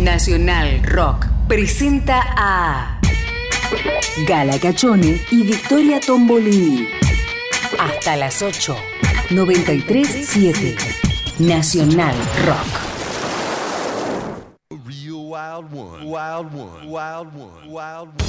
Nacional Rock presenta a Gala Cachone y Victoria Tombolini. Hasta las 8. 93.7 Nacional Rock. Wild one, wild one, wild one, wild one.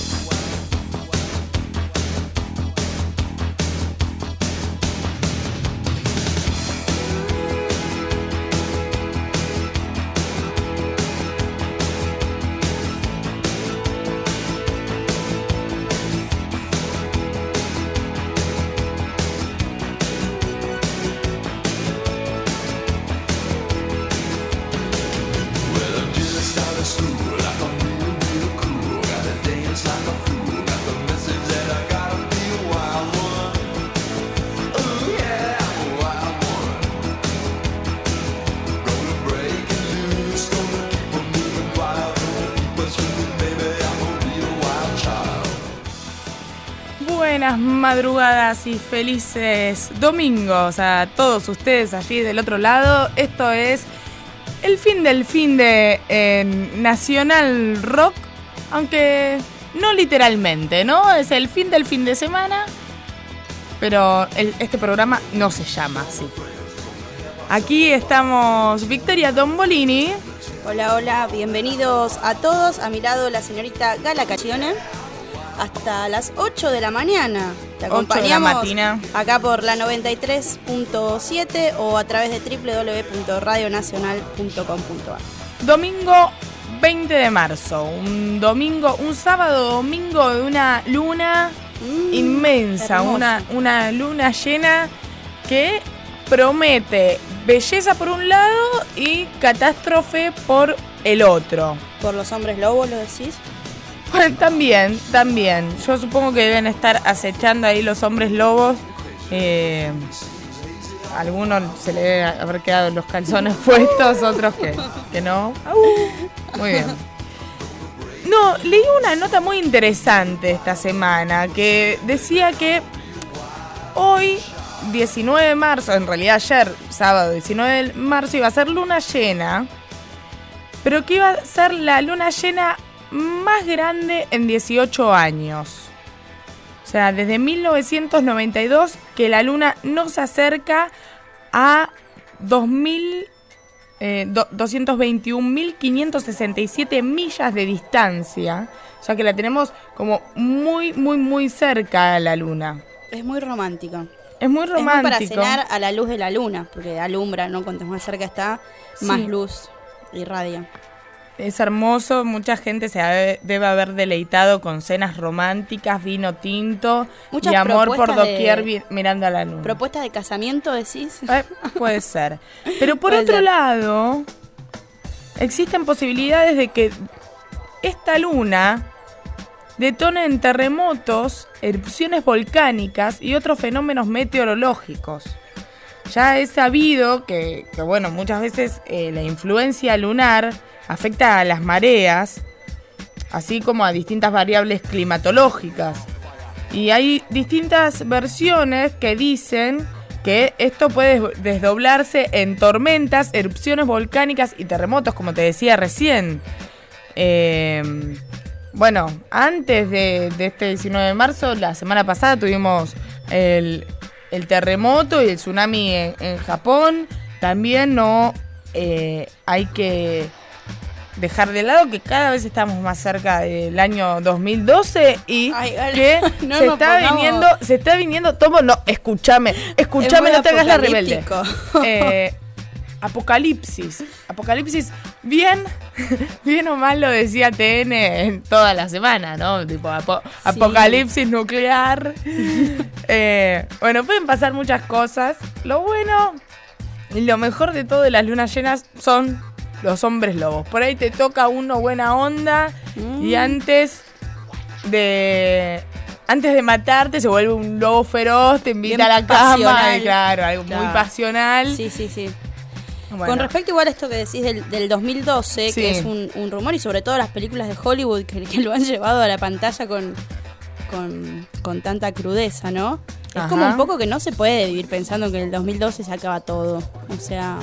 Buenas madrugadas y felices domingos a todos ustedes allí del otro lado. Esto es el fin del fin de Nacional Rock, aunque no literalmente, ¿no? Es el fin del fin de semana, pero este programa no se llama así. Aquí estamos Victoria Tombolini. Hola, hola, bienvenidos a todos. A mi lado la señorita Gala Cachone. Hasta las 8 de la mañana. Te acompañamos acá por la 93.7 o a través de www.radionacional.com.ar. Domingo 20 de marzo, un sábado domingo de una luna inmensa, una luna llena que promete belleza por un lado y catástrofe por el otro. ¿Por los hombres lobos lo decís? Bueno, también. Yo supongo que deben estar acechando ahí los hombres lobos. A algunos se le deben haber quedado los calzones puestos, otros que no. Muy bien. No, leí una nota muy interesante esta semana que decía que hoy, 19 de marzo, en realidad ayer, sábado 19 de marzo, iba a ser luna llena, pero que iba a ser la luna llena más grande en 18 años. O sea, desde 1992 que la luna no se acerca a 221.567 millas de distancia. O sea que la tenemos como muy, muy, muy cerca a la luna. Es muy romántico. Es muy romántico. Es muy para cenar a la luz de la luna, porque alumbra, ¿no? Cuanto más cerca está, más luz irradia. Es hermoso, mucha gente se debe haber deleitado con cenas románticas, vino tinto. Muchas y amor por doquier mirando a la luna. ¿Propuestas de casamiento decís? Puede ser. Pero por otro lado, existen posibilidades de que esta luna detone en terremotos, erupciones volcánicas y otros fenómenos meteorológicos. Ya es sabido que bueno, muchas veces la influencia lunar afecta a las mareas, así como a distintas variables climatológicas. Y hay distintas versiones que dicen que esto puede desdoblarse en tormentas, erupciones volcánicas y terremotos, como te decía recién. Bueno, antes de este 19 de marzo, la semana pasada tuvimos el terremoto y el tsunami en Japón. También no hay que dejar de lado que cada vez estamos más cerca del año 2012 y que no se está viniendo todo. No, escúchame, no te hagas la rebelde. Apocalipsis, bien o mal lo decía TN en toda la semana, ¿no? Tipo apocalipsis nuclear. Bueno, pueden pasar muchas cosas. Lo bueno y lo mejor de todo de las lunas llenas son los hombres lobos. Por ahí te toca uno buena onda y antes de matarte se vuelve un lobo feroz, te invita bien a la cama, pasional. Claro, algo muy pasional. Sí. Bueno. Con respecto igual a esto que decís del 2012, que es un rumor, y sobre todo las películas de Hollywood que lo han llevado a la pantalla con tanta crudeza, ¿no? Es como un poco que no se puede vivir pensando que en el 2012 se acaba todo. O sea,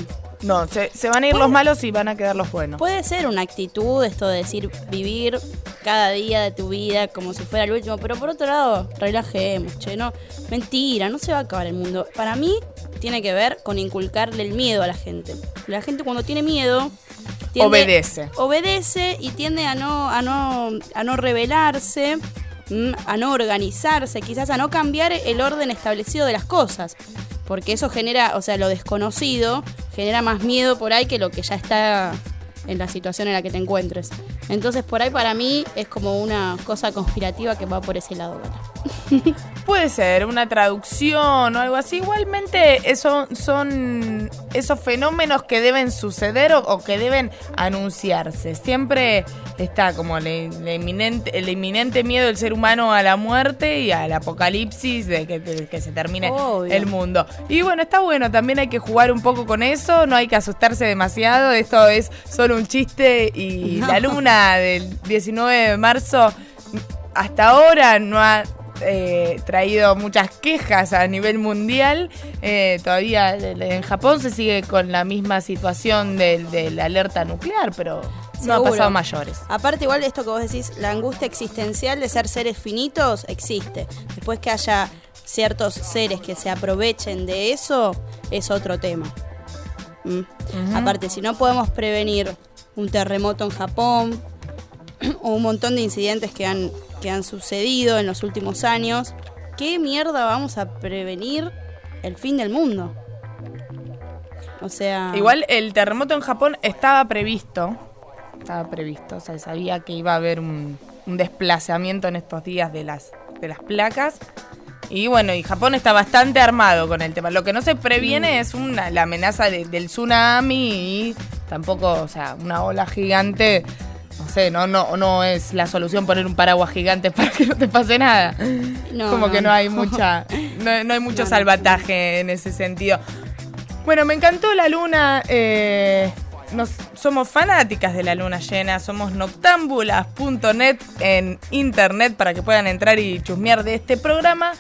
No, se van a ir los malos y van a quedar los buenos. Puede ser una actitud esto de decir vivir cada día de tu vida como si fuera el último, pero por otro lado, relajemos, no, mentira, no se va a acabar el mundo. Para mí tiene que ver con inculcarle el miedo a la gente. La gente cuando tiene miedo obedece y tiende a no rebelarse, a no organizarse, quizás a no cambiar el orden establecido de las cosas. Porque eso genera, lo desconocido genera más miedo por ahí que lo que ya está en la situación en la que te encuentres. Entonces por ahí para mí es como una cosa conspirativa que va por ese lado. Puede ser una traducción o algo así. Igualmente son esos fenómenos que deben suceder o que deben anunciarse. Siempre está como el inminente miedo del ser humano a la muerte y al apocalipsis de que se termine el mundo. Y bueno, está bueno, también hay que jugar un poco con eso, no hay que asustarse demasiado. Esto es solo un chiste y la luna del 19 de marzo hasta ahora no ha traído muchas quejas a nivel mundial. Todavía en Japón se sigue con la misma situación de la alerta nuclear, pero no ha pasado mayores. Aparte, igual esto que vos decís, la angustia existencial de ser seres finitos existe. Después que haya ciertos seres que se aprovechen de eso, es otro tema. Aparte, si no podemos prevenir un terremoto en Japón o un montón de incidentes que han sucedido en los últimos años, ¿qué mierda vamos a prevenir el fin del mundo? Igual el terremoto en Japón estaba previsto, sabía que iba a haber un desplazamiento en estos días de las placas. Y bueno, y Japón está bastante armado con el tema. Lo que no se previene es la amenaza del tsunami y tampoco, una ola gigante. No es la solución poner un paraguas gigante para que no te pase nada. Que no hay mucho salvataje en ese sentido. Bueno, me encantó la luna. Somos fanáticas de la luna llena. Somos noctambulas.net en internet para que puedan entrar y chusmear de este programa.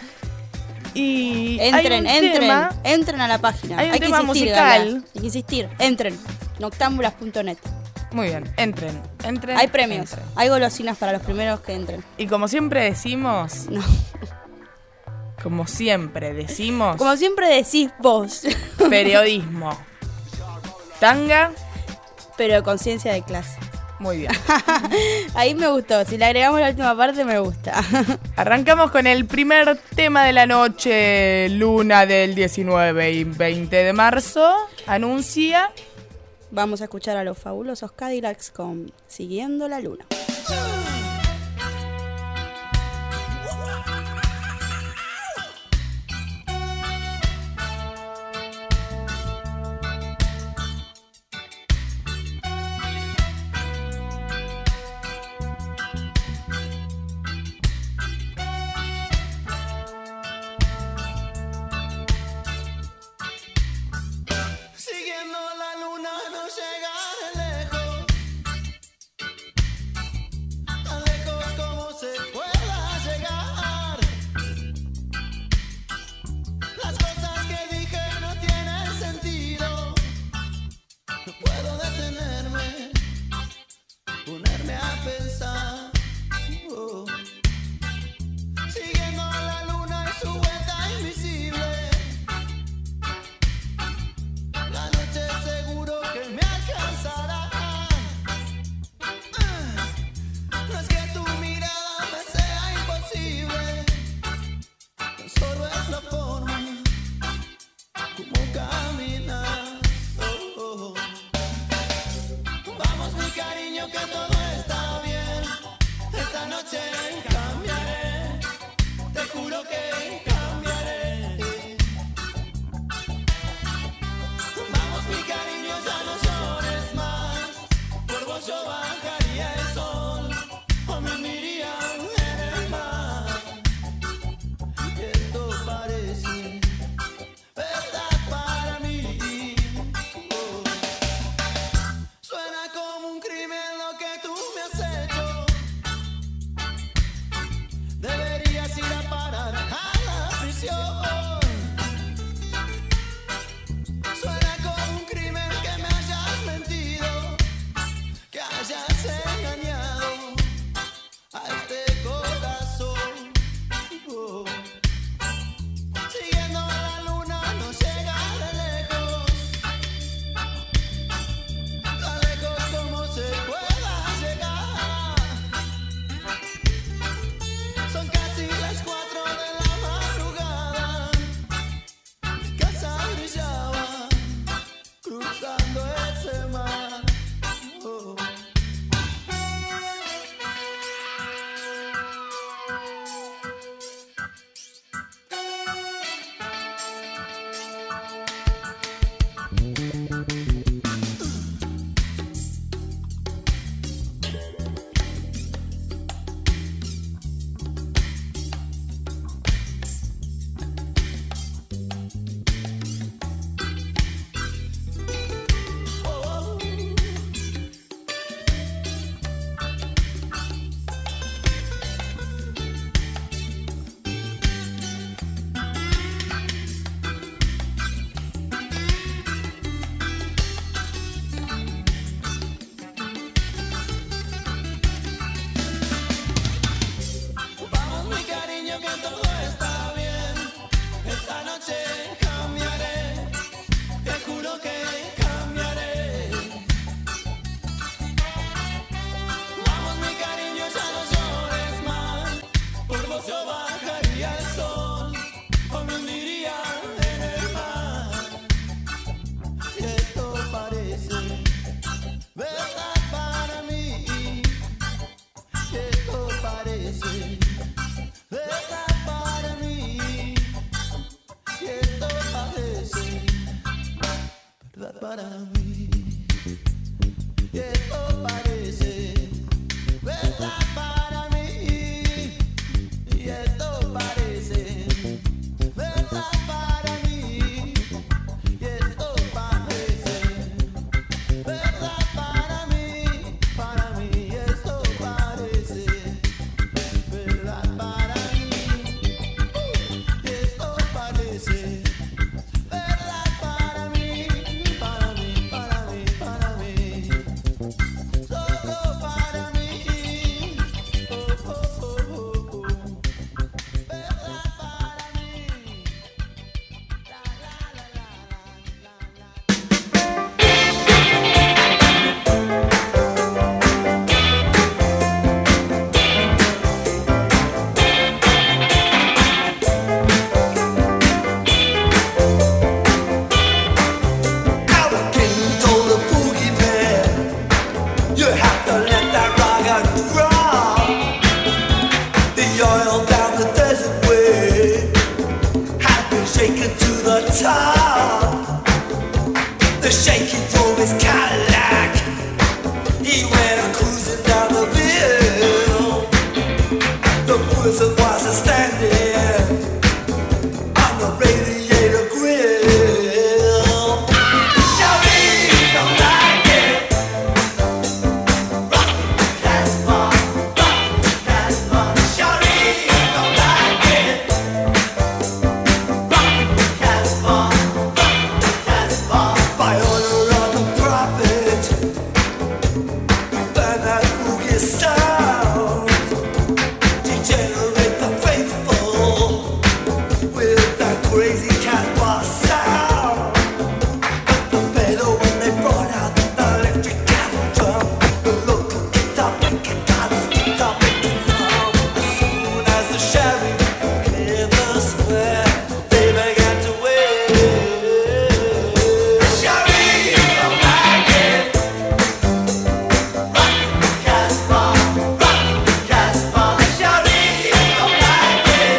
Y entren a la página. Hay un tema musical. Hay que insistir, entren. Noctambulas.net. Muy bien, entren. Hay premios, hay golosinas para los primeros que entren. Y como siempre decimos... No. Como siempre decimos... Como siempre decís vos. Periodismo. Tanga. Pero de conciencia de clase. Muy bien. Ahí me gustó. Si le agregamos la última parte, me gusta. Arrancamos con el primer tema de la noche. Luna del 19 y 20 de marzo. Anuncia... Vamos a escuchar a los fabulosos Cadillacs con Siguiendo la Luna. Suena como un crimen que top. The shaky drove his Cadillac. He went cruising down the hill. The prison was standing on the radiator grill. Shawty don't like it. Rock the Casbah, rock the Casbah. Shawty don't like it. Rock the Casbah, rock the Casbah. By order of the prophet, burn that boogie sound. Degenerate the faithful with that crazy Casbah sound. But the better when they brought out the electric cattle drum. The local guitar making dollars, guitar making drum. As soon as the sheriff cleared the square, they began to wave. Sheriff, don't like it. Rock the Casbah, rock the Casbah. Sheriff, don't like it.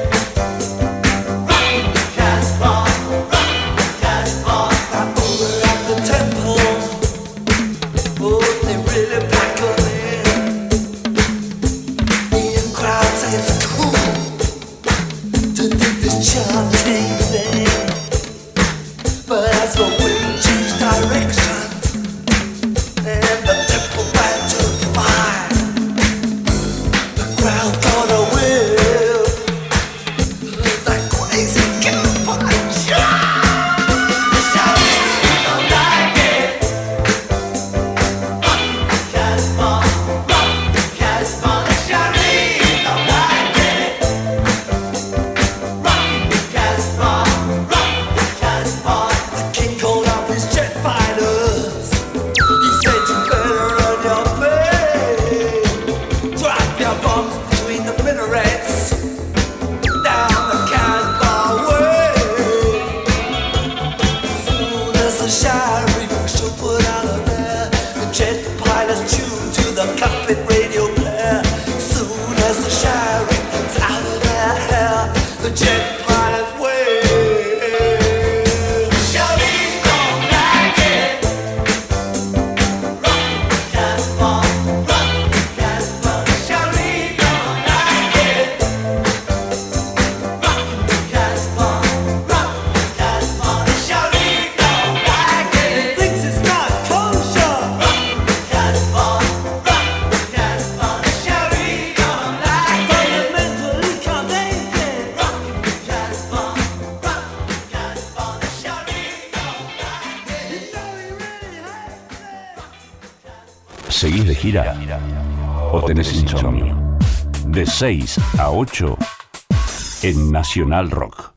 Rock the Casbah, rock the Casbah. Now over at the temple, oh, they really pack 'em in. The crowd say it's cool to do this chanting thing, but as the wind changed direction and the temple ran to fire, the crowd got a whiff of that crazy campfire shot. Shawty don't like it. Rock the Casbah, rock the Casbah. Shawty don't like it. Rock the Casbah, rock the Casbah. The king called up his jet fighters. He said you better run your play. Drop your bombs between the minarets. Down the Casbah way. Soon as the sheriff should put out of there, the jet pilots tuned to the cockpit radio player. Soon as the sheriff's out of their hair, the jet pilots wave. Shawty don't like it. Rock the Casbah, rock the Casbah. Shawty don't like it. Rock the Casbah, rock the Casbah. Shawty don't like it. Thinks it's not kosher. Rock the Casbah, rock the Casbah. Shawty don't like it. Fundamentally condemned. Rock the Casbah, rock the Casbah. Shawty don't like it. You know he really hates it. ¿Seguís de gira o tenés insomnio? De 6 a 8 en Nacional Rock.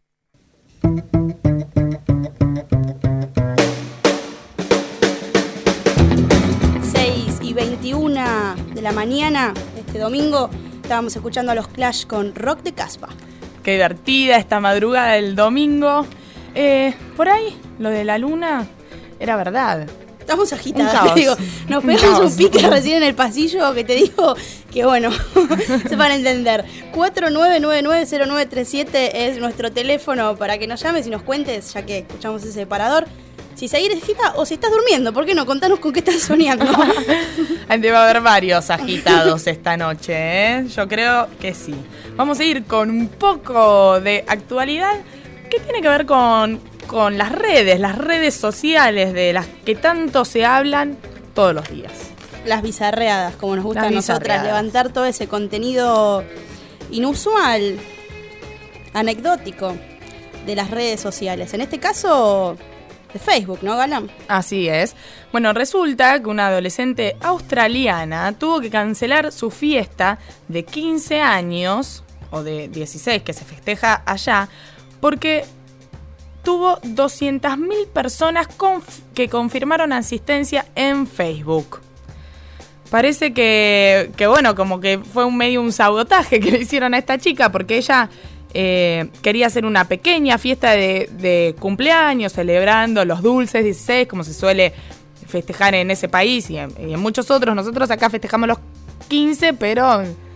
6:21 de la mañana, este domingo, estábamos escuchando a los Clash con Rock de Casbah. Qué divertida esta madrugada del domingo. Por ahí, lo de la luna era verdad. Estamos agitadas, Un caos. te digo. Nos pegamos un pique recién en el pasillo que te digo que bueno, se van a entender. 49990937 es nuestro teléfono para que nos llames y nos cuentes, ya que escuchamos ese parador, si seguís de gira o si estás durmiendo. ¿Por qué no? Contanos con qué estás soñando. Debe haber varios agitados esta noche, ¿eh? Yo creo que sí. Vamos a ir con un poco de actualidad que tiene que ver con las redes sociales de las que tanto se hablan todos los días. Las bizarreadas, como nos gusta a nosotras, levantar todo ese contenido inusual, anecdótico de las redes sociales. En este caso, de Facebook, ¿no, Galán? Así es. Bueno, resulta que una adolescente australiana tuvo que cancelar su fiesta de 15 años, o de 16 que se festeja allá, porque tuvo 200.000 personas que confirmaron asistencia en Facebook. Parece que bueno, como que fue un sabotaje que le hicieron a esta chica, porque ella quería hacer una pequeña fiesta de cumpleaños, celebrando los dulces 16, como se suele festejar en ese país y en muchos otros. Nosotros acá festejamos los 15, pero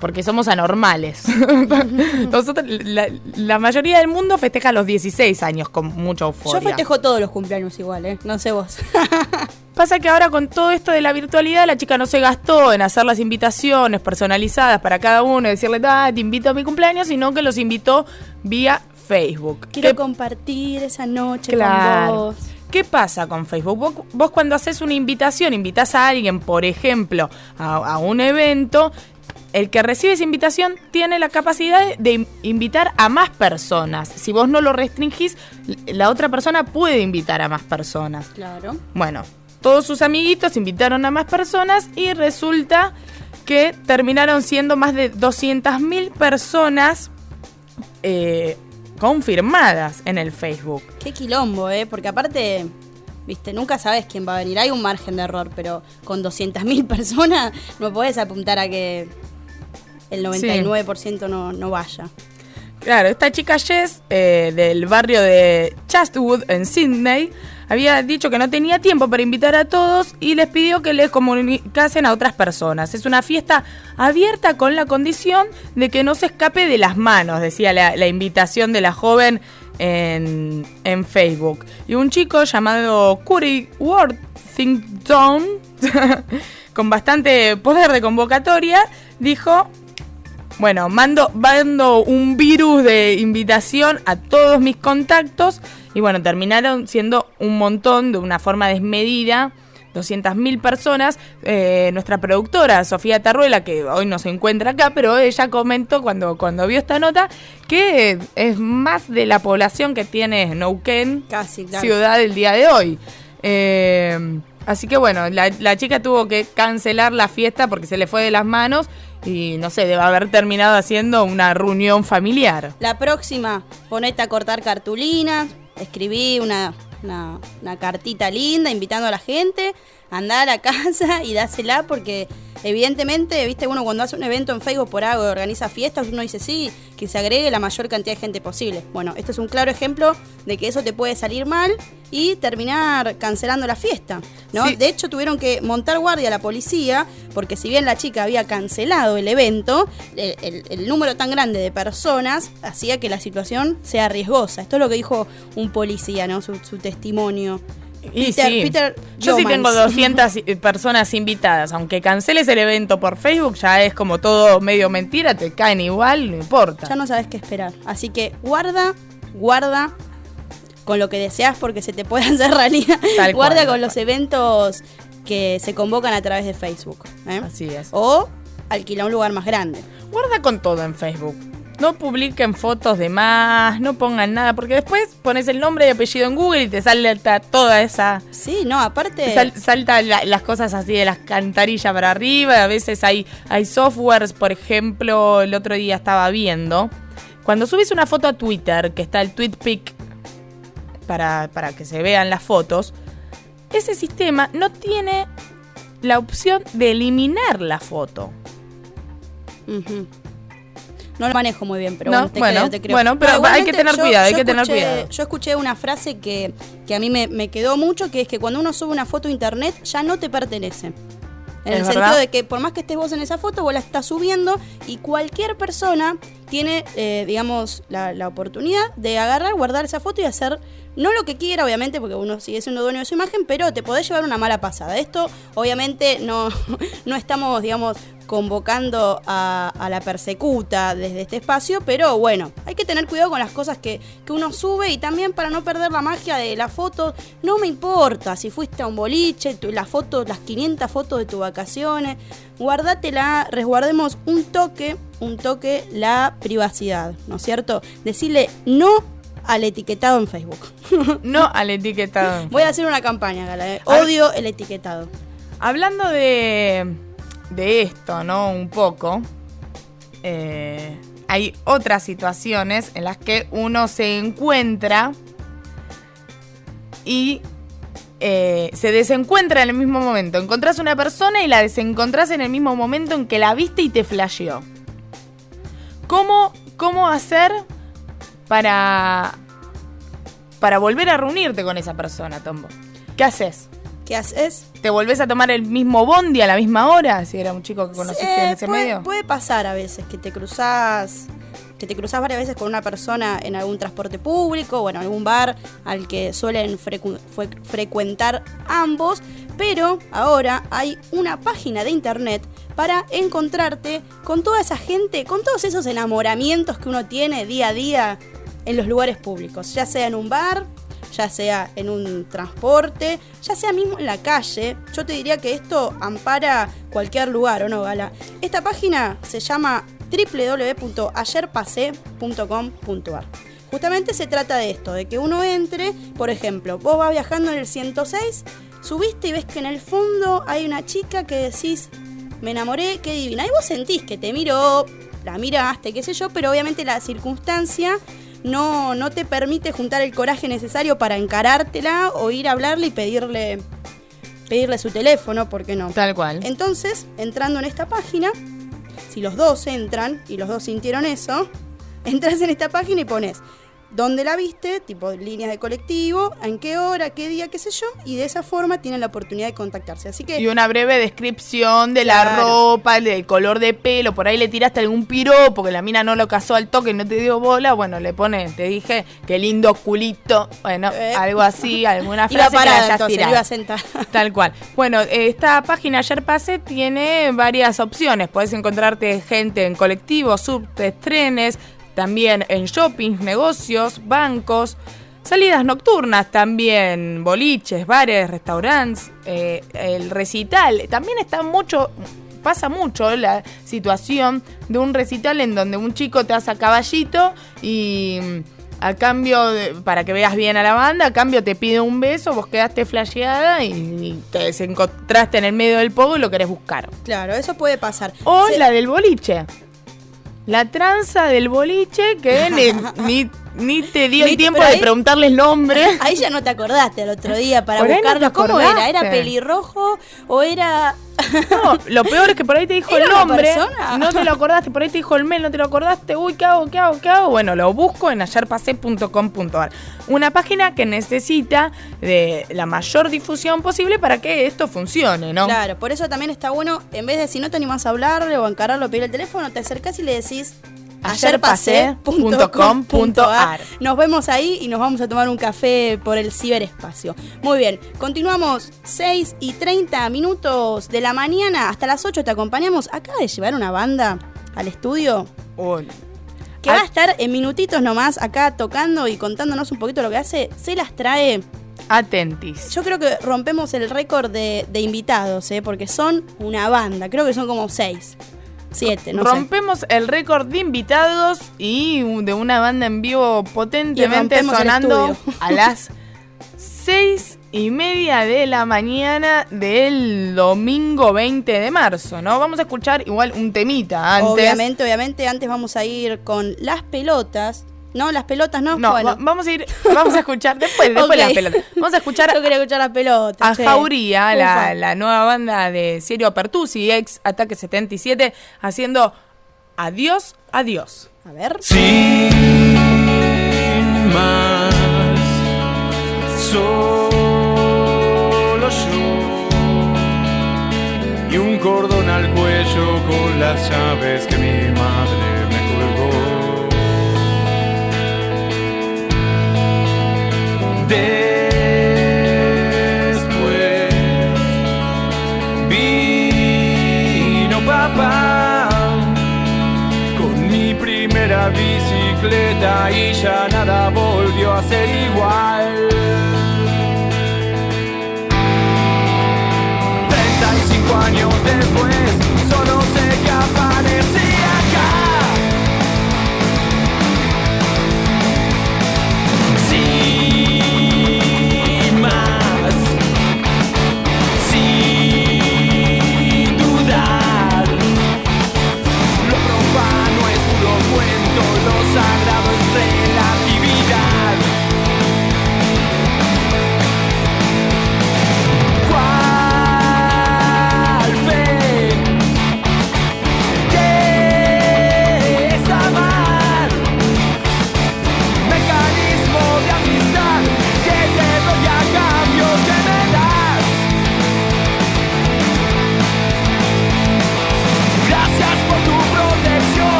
porque somos anormales. Nosotros, la mayoría del mundo festeja los 16 años con mucha euforia. Yo festejo todos los cumpleaños igual, no sé vos. Pasa que ahora con todo esto de la virtualidad, la chica no se gastó en hacer las invitaciones personalizadas para cada uno y decirle, te invito a mi cumpleaños, sino que los invitó vía Facebook. Quiero compartir esa noche con vos. ¿Qué pasa con Facebook? Vos cuando haces una invitación, invitás a alguien, por ejemplo, a un evento, el que recibe esa invitación tiene la capacidad de invitar a más personas. Si vos no lo restringís, la otra persona puede invitar a más personas. Claro. Bueno, todos sus amiguitos invitaron a más personas y resulta que terminaron siendo más de 200.000 personas confirmadas en el Facebook. Qué quilombo, porque aparte, viste, nunca sabes quién va a venir. Hay un margen de error, pero con 200.000 personas no podés apuntar a que el 99% no vaya. Claro, esta chica Jess, del barrio de Chatswood, en Sydney, había dicho que no tenía tiempo para invitar a todos y les pidió que les comunicasen a otras personas. Es una fiesta abierta con la condición de que no se escape de las manos, decía la invitación de la joven en Facebook. Y un chico llamado Curry Worthington, con bastante poder de convocatoria, dijo... Bueno, mando un virus de invitación a todos mis contactos y bueno, terminaron siendo un montón de una forma desmedida, 200.000 personas. Nuestra productora, Sofía Tarruela, que hoy no se encuentra acá, pero ella comentó cuando vio esta nota que es más de la población que tiene Neuquén, casi, claro, ciudad el día de hoy. Así que bueno, la chica tuvo que cancelar la fiesta porque se le fue de las manos y no sé, debe haber terminado haciendo una reunión familiar. La próxima, ponete a cortar cartulinas, escribí una cartita linda invitando a la gente, andá a la casa y dásela porque evidentemente, viste, uno cuando hace un evento en Facebook por algo, organiza fiestas, uno dice sí, que se agregue la mayor cantidad de gente posible. Bueno, esto es un claro ejemplo de que eso te puede salir mal y terminar cancelando la fiesta, ¿no? Sí. De hecho, tuvieron que montar guardia a la policía porque si bien la chica había cancelado el evento, el número tan grande de personas hacía que la situación sea riesgosa. Esto es lo que dijo un policía, ¿no? Su testimonio. Y Peter yo sí tengo 200 personas invitadas, aunque canceles el evento por Facebook, ya es como todo medio mentira, te caen igual, no importa. Ya no sabes qué esperar, así que guarda con lo que deseas porque se te puede hacer realidad. Guarda con los eventos que se convocan a través de Facebook, Así es. O alquila un lugar más grande. Guarda con todo en Facebook. No publiquen fotos de más, no pongan nada, porque después pones el nombre y apellido en Google y te salta toda esa... Sí, no, aparte... Salta las cosas así de las cantarillas para arriba, a veces hay softwares, por ejemplo, el otro día estaba viendo, cuando subes una foto a Twitter, que está el TweetPic, para que se vean las fotos, ese sistema no tiene la opción de eliminar la foto. Uh-huh. No lo manejo muy bien, pero no, te creo. Bueno, pero hay que tener cuidado, Yo escuché una frase que a mí me quedó mucho, que es que cuando uno sube una foto a internet ya no te pertenece. En el sentido de que por más que estés vos en esa foto, vos la estás subiendo y cualquier persona tiene, digamos, la oportunidad de agarrar, guardar esa foto y hacer, no lo que quiera, obviamente, porque uno sigue siendo dueño de su imagen, pero te podés llevar una mala pasada. Esto, obviamente, no estamos, digamos, convocando a la persecuta desde este espacio, pero bueno, hay que tener cuidado con las cosas que uno sube y también para no perder la magia de la foto. No me importa si fuiste a un boliche, las 500 fotos de tus vacaciones, guárdatela, resguardemos un toque la privacidad, ¿no es cierto? Decirle no al etiquetado en Facebook. No al etiquetado en Facebook. Voy a hacer una campaña, Gala, odio el etiquetado. Hablando de esto, ¿no? Un poco. Hay otras situaciones en las que uno se encuentra y se desencuentra en el mismo momento. Encontrás una persona y la desencontrás en el mismo momento en que la viste y te flasheó. ¿Cómo hacer para volver a reunirte con esa persona, Tombo? ¿Qué haces? ¿Qué haces? ¿Te volvés a tomar el mismo bondi a la misma hora? Si era un chico que conociste en ese medio. Puede pasar a veces que te cruzás varias veces con una persona en algún transporte público o en algún bar al que suelen frecuentar ambos, pero ahora hay una página de internet para encontrarte con toda esa gente, con todos esos enamoramientos que uno tiene día a día en los lugares públicos, ya sea en un bar, ya sea en un transporte, ya sea mismo en la calle. Yo te diría que esto ampara cualquier lugar, ¿o no, Gala? Esta página se llama www.ayerpasé.com.ar. Justamente se trata de esto, de que uno entre, por ejemplo, vos vas viajando en el 106, subiste y ves que en el fondo hay una chica que decís, me enamoré, qué divina. Y vos sentís que te miró, la miraste, qué sé yo, pero obviamente la circunstancia no te permite juntar el coraje necesario para encarártela o ir a hablarle y pedirle su teléfono, ¿por qué no? Tal cual. Entonces, entrando en esta página, si los dos entran y los dos sintieron eso, entras en esta página y pones dónde la viste, tipo líneas de colectivo, en qué hora, qué día, qué sé yo, y de esa forma tienen la oportunidad de contactarse. Así que, y una breve descripción de la ropa, del color de pelo, por ahí le tiraste algún piropo porque la mina no lo casó al toque y no te dio bola, bueno, le pones, te dije, qué lindo culito, bueno, algo así, alguna frase iba parada, que le hayas entonces, tirado. iba sentada. Tal cual. Bueno, esta página Ayer Pasé tiene varias opciones, podés encontrarte gente en colectivos, subtes, trenes, también en shoppings, negocios, bancos, salidas nocturnas también, boliches, bares, restaurantes, el recital. También pasa mucho la situación de un recital en donde un chico te hace a caballito y a cambio, para que veas bien a la banda, a cambio te pide un beso, vos quedaste flasheada y te desencontraste en el medio del pogo y lo querés buscar. Claro, eso puede pasar. O la del boliche. La tranza del boliche que ni te dio el tiempo de preguntarle el nombre. Ahí ya no te acordaste el otro día para por buscarlo. No ¿Cómo era? ¿Era pelirrojo o era...? No, lo peor es que por ahí te dijo el nombre y no te lo acordaste, por ahí te dijo el mail, no te lo acordaste, uy, ¿qué hago? Bueno, lo busco en ayerpasé.com.ar. Una página que necesita de la mayor difusión posible para que esto funcione, ¿no? Claro, por eso también está bueno, en vez de si no te animás a hablarle o a encararlo, pedir el teléfono, te acercás y le decís ayerpasé.com.ar. Nos vemos ahí y nos vamos a tomar un café por el ciberespacio. Muy bien, continuamos 6:30 de la mañana, hasta las 8 te acompañamos. Acaba de llevar una banda al estudio que va a estar en minutitos nomás acá tocando y contándonos un poquito lo que hace. Se las trae... Atentis. Yo creo que rompemos el récord de invitados, porque son una banda, creo que son como 6. 7, no rompemos el récord de invitados y de una banda en vivo potentemente sonando a las 6:30 de la mañana del domingo 20 de marzo, ¿no? Vamos a escuchar igual un temita antes. Obviamente, antes vamos a ir con Las Pelotas. No, Las Pelotas no. No, bueno. vamos a escuchar después Okay. Las Pelotas. Vamos a escuchar. Yo quería escuchar Las Pelotas. A Jauría, la nueva banda de Sirio Pertusi, ex Ataque 77, haciendo Adiós, Adiós. A ver. Sin más, solo yo y un cordón al cuello con las llaves que mi madre me colgó. Después vino papá con mi primera bicicleta y ya nada volvió a ser igual. 35 años después, solo sé que aparecí acá. Sin más, sin dudar, lo profano es puro cuento, lo sagrado es relatividad.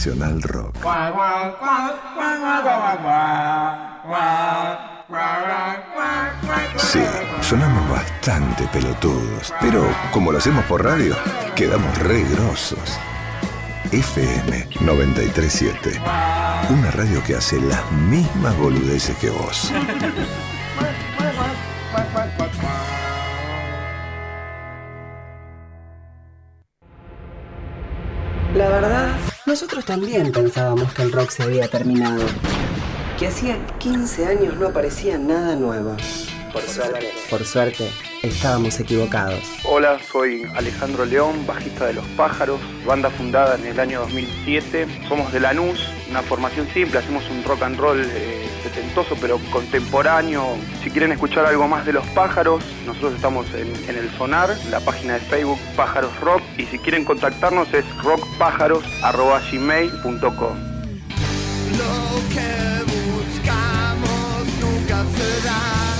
Nacional Rock. Sí, sonamos bastante pelotudos, pero como lo hacemos por radio, quedamos re grosos. FM 93.7, una radio que hace las mismas boludeces que vos. La verdad, nosotros también pensábamos que el rock se había terminado. Que hacía 15 años no aparecía nada nuevo. Por suerte, estábamos equivocados. Hola, soy Alejandro León, bajista de Los Pájaros, banda fundada en el año 2007. Somos de Lanús, una formación simple, hacemos un rock and roll setentoso pero contemporáneo. Si quieren escuchar algo más de Los Pájaros, nosotros estamos en el Sonar, la página de Facebook Pájaros Rock, y si quieren contactarnos es rockpájaros@gmail.com. Lo que buscamos nunca será.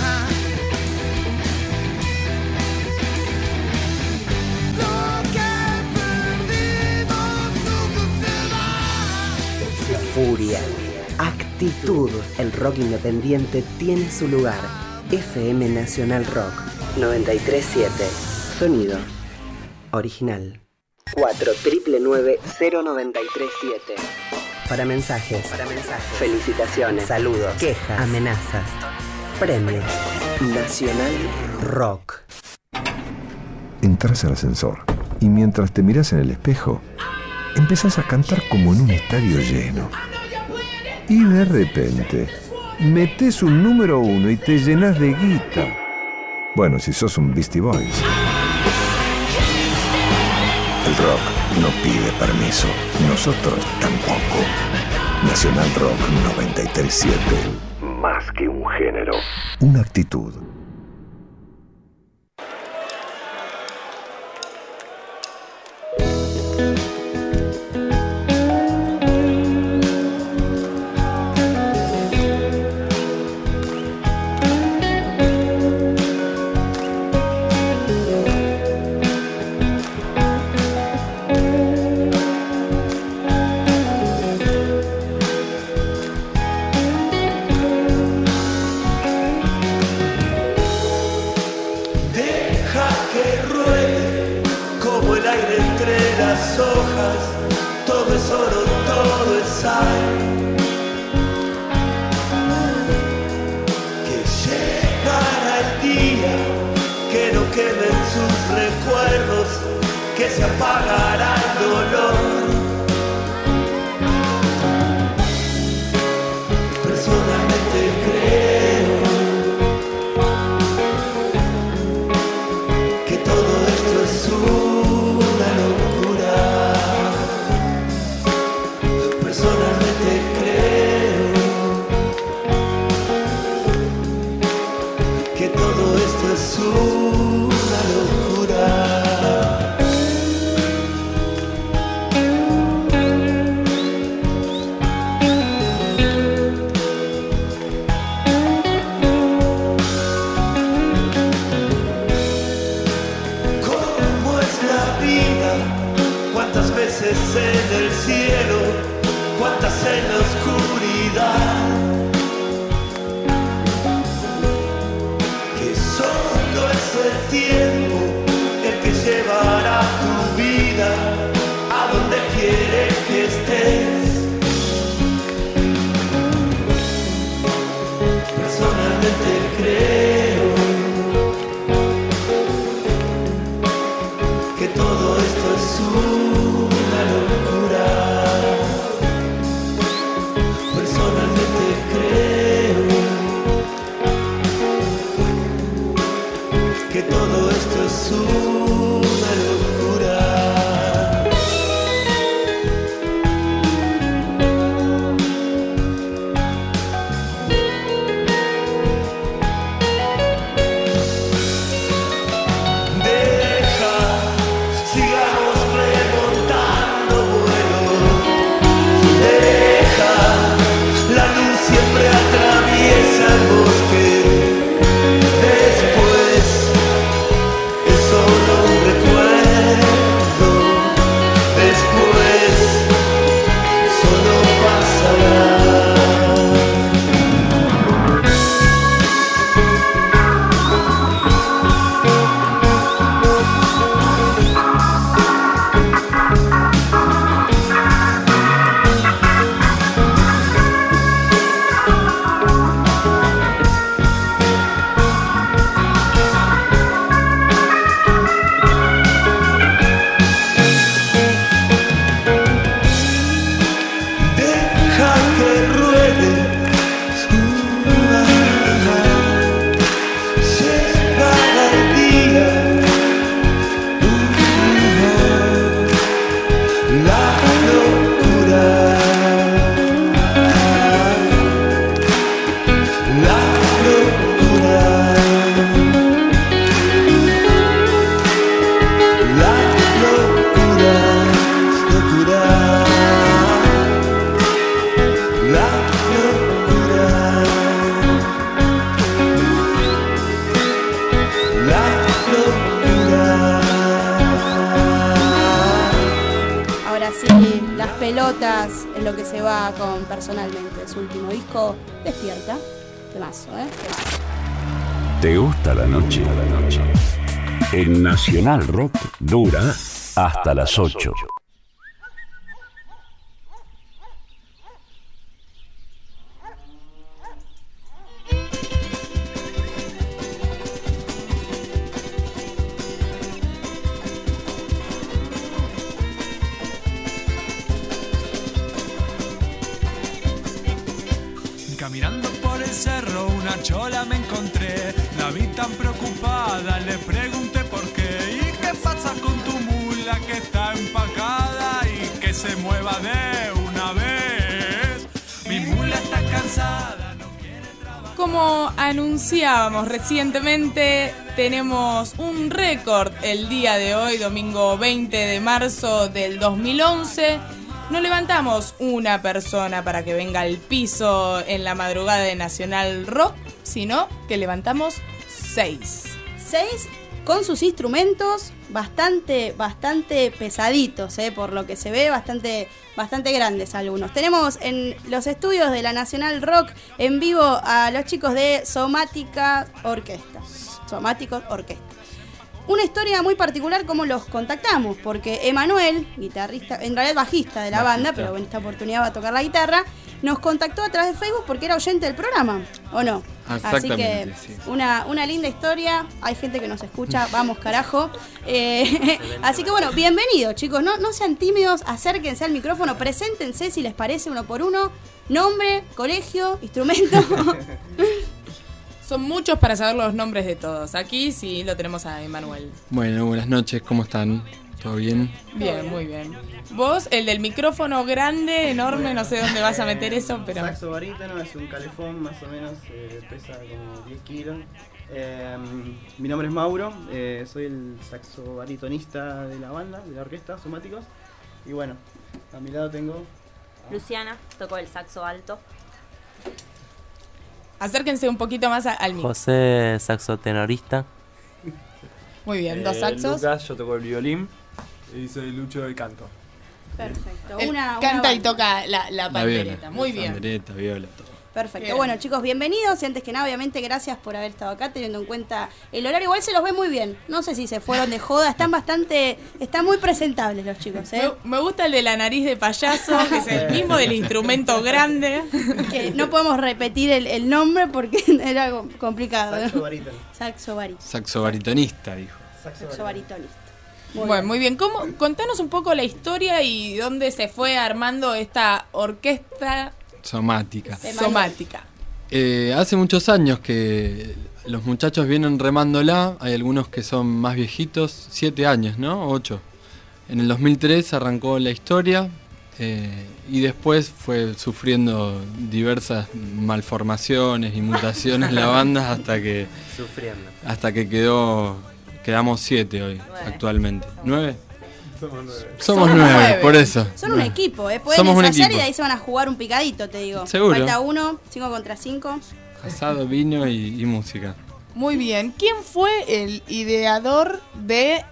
Furia, actitud, el rock independiente tiene su lugar. FM Nacional Rock 93.7, sonido original. 4-999-0937. Para mensajes, felicitaciones, saludos, quejas, amenazas, premios. Nacional Rock. Entras al ascensor y mientras te mirás en el espejo, empezás a cantar como en un estadio lleno. Y de repente, metés un número 1 y te llenás de guita. Bueno, si sos un Beastie Boys. El rock no pide permiso. Nosotros tampoco. Nacional Rock 93.7. Más que un género. Una actitud. Después es solo un recuerdo. Pelotas es lo que se va con Personalmente, su último disco. Despierta, temazo, temazo. ¿Te gusta la noche? En Nacional Rock dura hasta las 8. Caminando por el cerro una chola me encontré, la vi tan preocupada, le pregunté por qué. ¿Y qué pasa con tu mula que está empacada y que se mueva de una vez? Mi mula está cansada, no quiere trabajar. Como anunciábamos recientemente, tenemos un récord el día de hoy, domingo 20 de marzo del 2011. No levantamos una persona para que venga al piso en la madrugada de Nacional Rock, sino que levantamos 6. 6 con sus instrumentos bastante pesaditos, por lo que se ve, bastante grandes algunos. Tenemos en los estudios de la Nacional Rock en vivo a los chicos de Somáticos Orquesta. Una historia muy particular cómo los contactamos, porque Emanuel, guitarrista, en realidad bajista de la banda, pero en esta oportunidad va a tocar la guitarra, nos contactó a través de Facebook porque era oyente del programa, ¿o no? Así que sí. Una linda historia, hay gente que nos escucha, vamos carajo. Así que bueno, bienvenidos chicos, no sean tímidos, acérquense al micrófono, preséntense si les parece uno por uno, nombre, colegio, instrumento. Son muchos para saber los nombres de todos. Aquí sí lo tenemos a Emanuel. Bueno, buenas noches, ¿cómo están? ¿Todo bien? Bien, muy bien. Vos, el del micrófono grande, enorme, no sé dónde vas a meter eso, pero... Saxo barítono, es un calefón más o menos, pesa como 10 kilos. Mi nombre es Mauro, soy el saxo baritonista de la banda, de la orquesta Somáticos. Y bueno, a mi lado tengo... Luciana, toco el saxo alto. Acérquense un poquito más al micro. José, saxo tenorista. Muy bien, 2 saxos. Lucas, yo toco el violín. Y soy Lucho del canto. Perfecto. Canta y toca la pandereta. Muy bien. Pandereta, viola, todo. Perfecto. Bien. Bueno, chicos, bienvenidos. Y antes que nada, obviamente, gracias por haber estado acá, teniendo en cuenta el horario. Igual se los ve muy bien. No sé si se fueron de joda. Están muy presentables los chicos, Me gusta el de la nariz de payaso, que es el mismo del instrumento grande. Que no podemos repetir el nombre porque era algo complicado. Saxo barítono. Saxo baritonista, dijo. Saxo baritonista. Muy bien. Contanos un poco la historia y dónde se fue armando esta orquesta Somática. Hace muchos años que los muchachos vienen remándola. Hay algunos que son más viejitos, 7 años, ¿no? 8. En el 2003 arrancó la historia y después fue sufriendo diversas malformaciones y mutaciones la banda hasta que quedamos 7 hoy, 9. Actualmente. ¿9? Somos 9, por eso. Son un equipo, pueden ensayar y de ahí se van a jugar un picadito, te digo. Seguro. Falta 1, 5 contra 5. Asado, vino y música. Muy bien. ¿Quién fue el ideador de,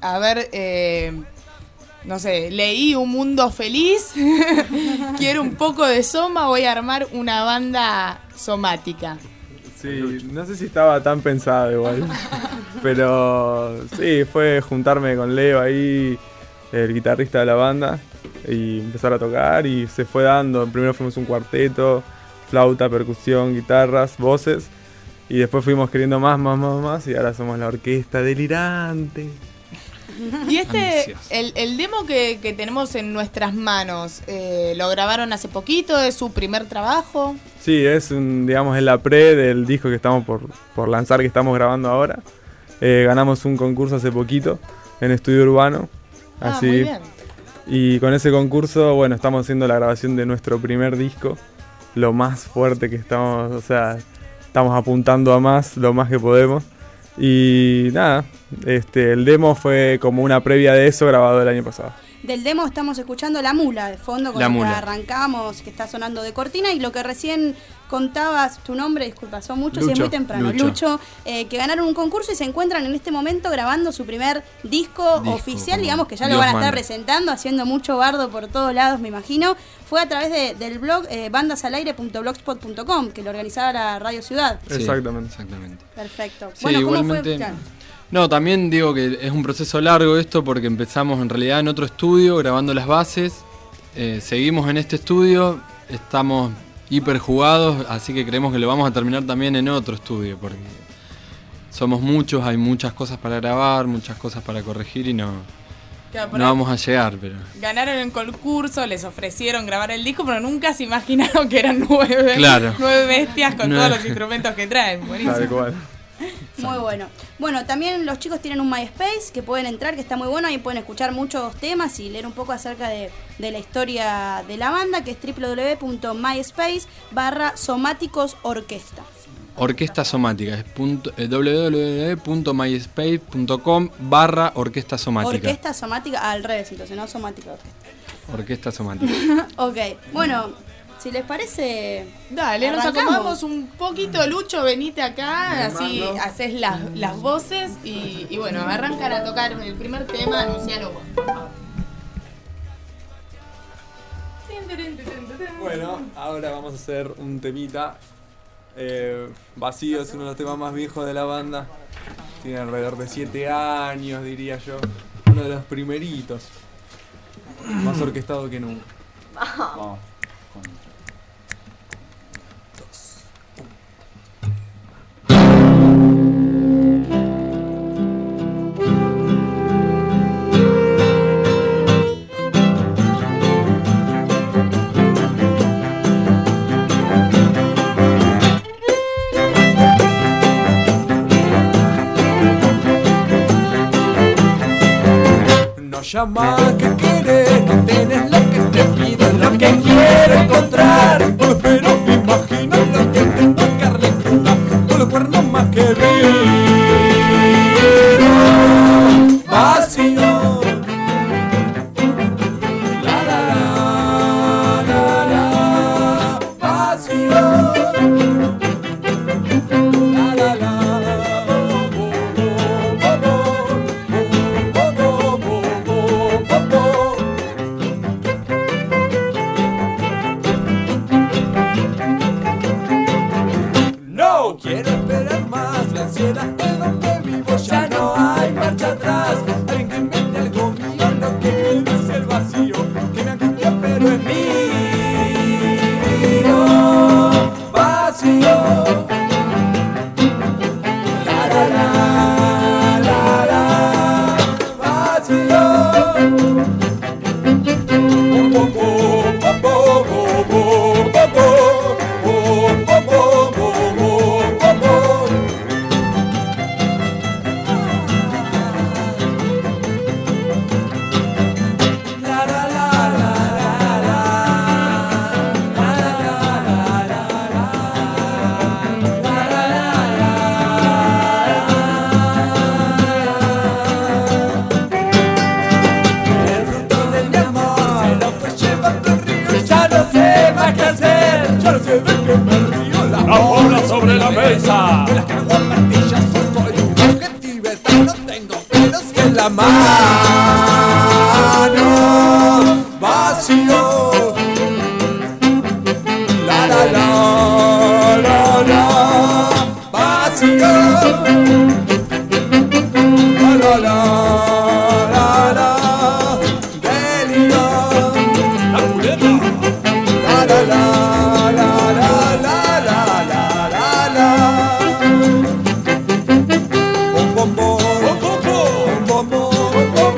no sé, leí Un Mundo Feliz, quiero un poco de soma, voy a armar una banda somática? Sí, no sé si estaba tan pensado igual, pero sí, fue juntarme con Leo ahí, el guitarrista de la banda, y empezar a tocar y se fue dando. Primero fuimos un cuarteto, flauta, percusión, guitarras, voces, y después fuimos queriendo más y ahora somos la orquesta delirante. Y el demo que tenemos en nuestras manos, ¿lo grabaron hace poquito? ¿Es su primer trabajo? Sí, es es la pre del disco que estamos por lanzar, que estamos grabando ahora. Ganamos un concurso hace poquito en Estudio Urbano. Así, muy bien. Y con ese concurso, bueno, estamos haciendo la grabación de nuestro primer disco. Lo más fuerte que estamos apuntando a más, lo más que podemos. Y nada, el demo fue como una previa de eso grabado el año pasado. Del demo estamos escuchando La Mula de fondo con La lo que Mula. arrancamos, que está sonando de cortina, y lo que recién contabas, tu nombre, disculpa, son muchos y es Lucho. muy temprano, Lucho, que ganaron un concurso y se encuentran en este momento grabando su primer disco oficial, digamos que ya lo Dios van a estar manda. presentando, haciendo mucho bardo por todos lados, me imagino. Fue a través del blog bandasalaire.blogspot.com, que lo organizaba la Radio Ciudad. Sí, Exactamente. Perfecto. Sí, Bueno, ¿cómo igualmente. fue? Claro. No, también digo que es un proceso largo esto porque empezamos en realidad en otro estudio grabando las bases. Seguimos en este estudio, estamos hiper jugados, así que creemos que lo vamos a terminar también en otro estudio porque somos muchos, hay muchas cosas para grabar, muchas cosas para corregir y no vamos a llegar, pero... Ganaron el concurso, les ofrecieron grabar el disco, pero nunca se imaginaron que eran 9, Claro. 9 bestias con 9. todos los instrumentos que traen. Buenísimo. Tal cual. Muy bueno. Bueno, también los chicos tienen un MySpace que pueden entrar, que está muy bueno. Ahí pueden escuchar muchos temas y leer un poco acerca de la historia de la banda, que es www.myspace/somáticosorquesta. Orquesta Somática, es www.myspace.com/orquesta somática. Orquesta somática, al revés, entonces, no somática orquesta. Orquesta somática. Ok, bueno, si les parece... Dale, nos arrancamos. acomodamos un poquito, Lucho, venite acá, Me así mando. haces las voces y bueno, arrancan a tocar el primer tema, anuncialo vos. Bueno, ahora vamos a hacer un temita. Vacío es uno de los temas más viejos de la banda. Tiene alrededor de 7 años, diría yo. Uno de los primeritos. Más orquestado que nunca. Vamos. No llamas que quieres, no tienes lo que te pido, lo que quiero encontrar. Pero me imagino lo que te toca reclutar, con los cuernos más que vino. Vacío. La la la la la. Vacío. La la la. No quiero esperar más, la ansiedad de donde vivo ya no hay marcha atrás. Alguien que mete algo mío, lo que me dice el vacío, que me angustia pero es mío. Vacío. La la la la la. Vacío. Bo bo bo bo bo bo bo bo bo. El fruto de mi amor se lo fue llevando el río y ya no sé más qué hacer. Ya no sé de qué me río. La bola sobre la mesa. Me las cago a martillazos, soy un monje tibetano, tengo pelos que en la mano. Vacío. La la la la la. Vacío. La la la la la. Delirio. La culebra. La la la la la la la la la la. Bom bom bom bom bom bom bom bom.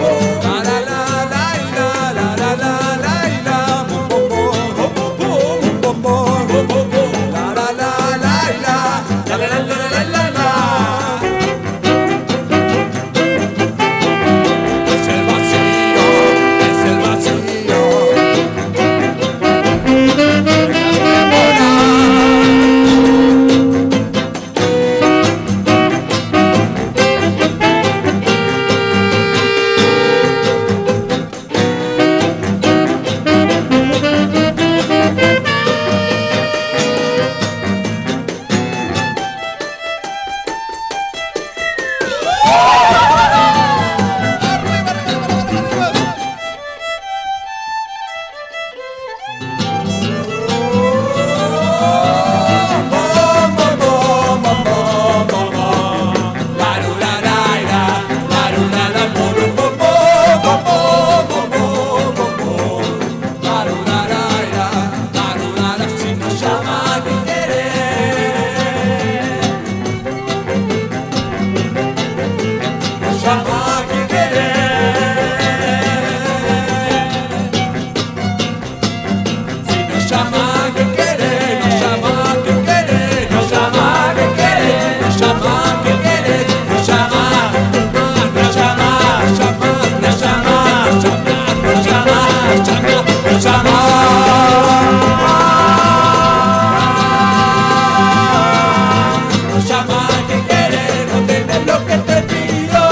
lo que te pido.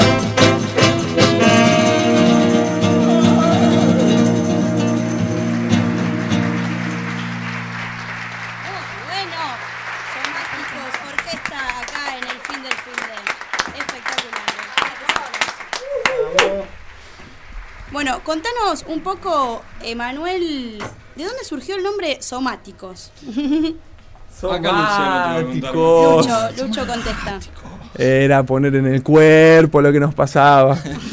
Bueno, Somáticos, orquesta acá en el fin del espectacular. Bueno, contanos un poco, Emanuel, ¿de dónde surgió el nombre Somáticos? Somáticos. Lucho contesta. Era poner en el cuerpo lo que nos pasaba,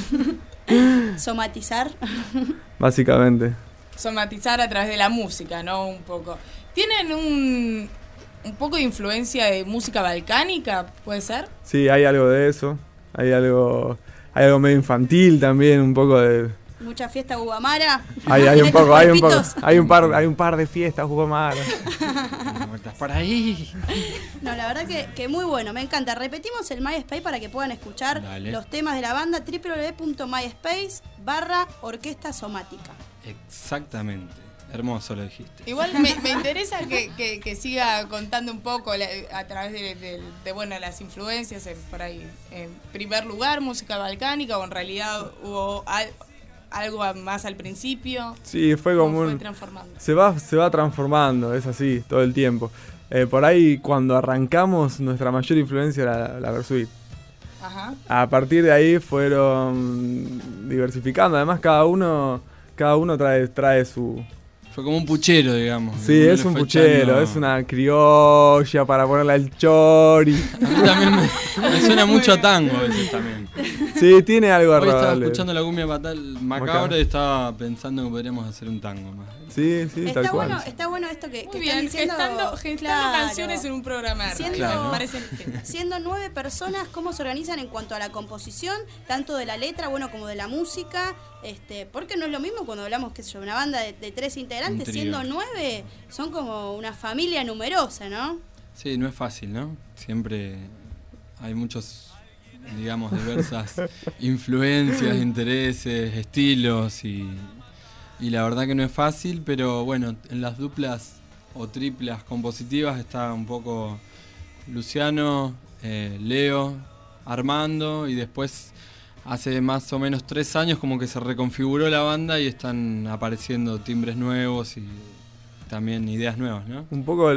Somatizar. básicamente. Somatizar a través de la música, ¿no? Un poco. ¿Tienen un poco de influencia de música balcánica, puede ser? Sí, hay algo de eso. Hay algo medio infantil también, un poco de... Mucha fiesta Guamara. Hay un poco, hay un par de fiestas Guamara. Estás por ahí. No, la verdad que muy bueno, me encanta. Repetimos el MySpace para que puedan escuchar los temas de la banda, www.myspace/orquesta somática. Exactamente. Hermoso lo dijiste. Igual me interesa que siga contando un poco a través de las influencias, por ahí. En primer lugar, música balcánica, o en realidad hubo algo más al principio. Sí, fue como fue transformando. Se va transformando, es así, todo el tiempo. Por ahí, cuando arrancamos, nuestra mayor influencia era la Versuit. Ajá. A partir de ahí fueron diversificando. Además, cada uno trae su... Fue como un puchero, digamos. Sí, es un puchero, es una criolla para ponerle al chori. A mí también me suena mucho a tango a veces también. Sí, tiene algo Hoy estaba agradable. escuchando la cumbia macabra y estaba pensando que podríamos hacer un tango más. Sí, tal cual. Está bueno esto que Muy están bien, diciendo. gestando canciones en un programa. Siendo 9 personas, ¿cómo se organizan en cuanto a la composición, tanto de la letra, como de la música? Porque no es lo mismo cuando hablamos, qué sé yo, una banda de 3 integrantes, siendo 9, son como una familia numerosa, ¿no? Sí, no es fácil, ¿no? Siempre hay muchos, digamos, diversas influencias, intereses, estilos y la verdad que no es fácil, pero bueno, en las duplas o triplas compositivas está un poco Luciano, Leo, Armando, y después hace más o menos 3 años como que se reconfiguró la banda y están apareciendo timbres nuevos y también ideas nuevas, ¿no? Un poco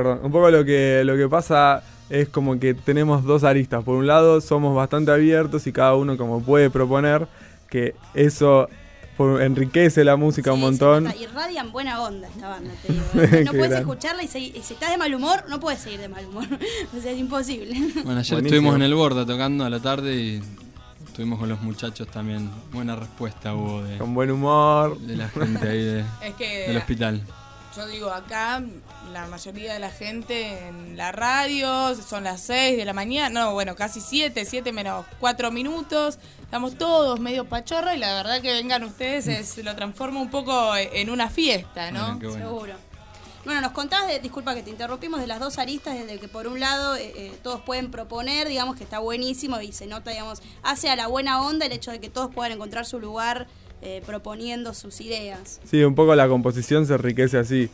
lo que pasa es como que tenemos 2 aristas. Por un lado somos bastante abiertos y cada uno como puede proponer, que eso enriquece la música un montón. Irradian buena onda esta banda, te digo. No puedes escucharla y si estás de mal humor, no puedes seguir de mal humor. O sea, es imposible. Bueno, ayer estuvimos en el Borda tocando a la tarde y estuvimos con los muchachos también. Buena respuesta hubo con buen humor de la gente ahí del hospital. Yo digo, acá la mayoría de la gente en la radio, son las 6 de la mañana, no, bueno, casi 7 menos 4 minutos, estamos todos medio pachorra y la verdad que vengan ustedes lo transforma un poco en una fiesta, ¿no? Bueno. Seguro. Bueno, nos contabas, disculpa que te interrumpimos, de las 2 aristas, desde que por un lado todos pueden proponer, digamos que está buenísimo y se nota, digamos, hace a la buena onda el hecho de que todos puedan encontrar su lugar proponiendo sus ideas. Sí, un poco la composición se enriquece así.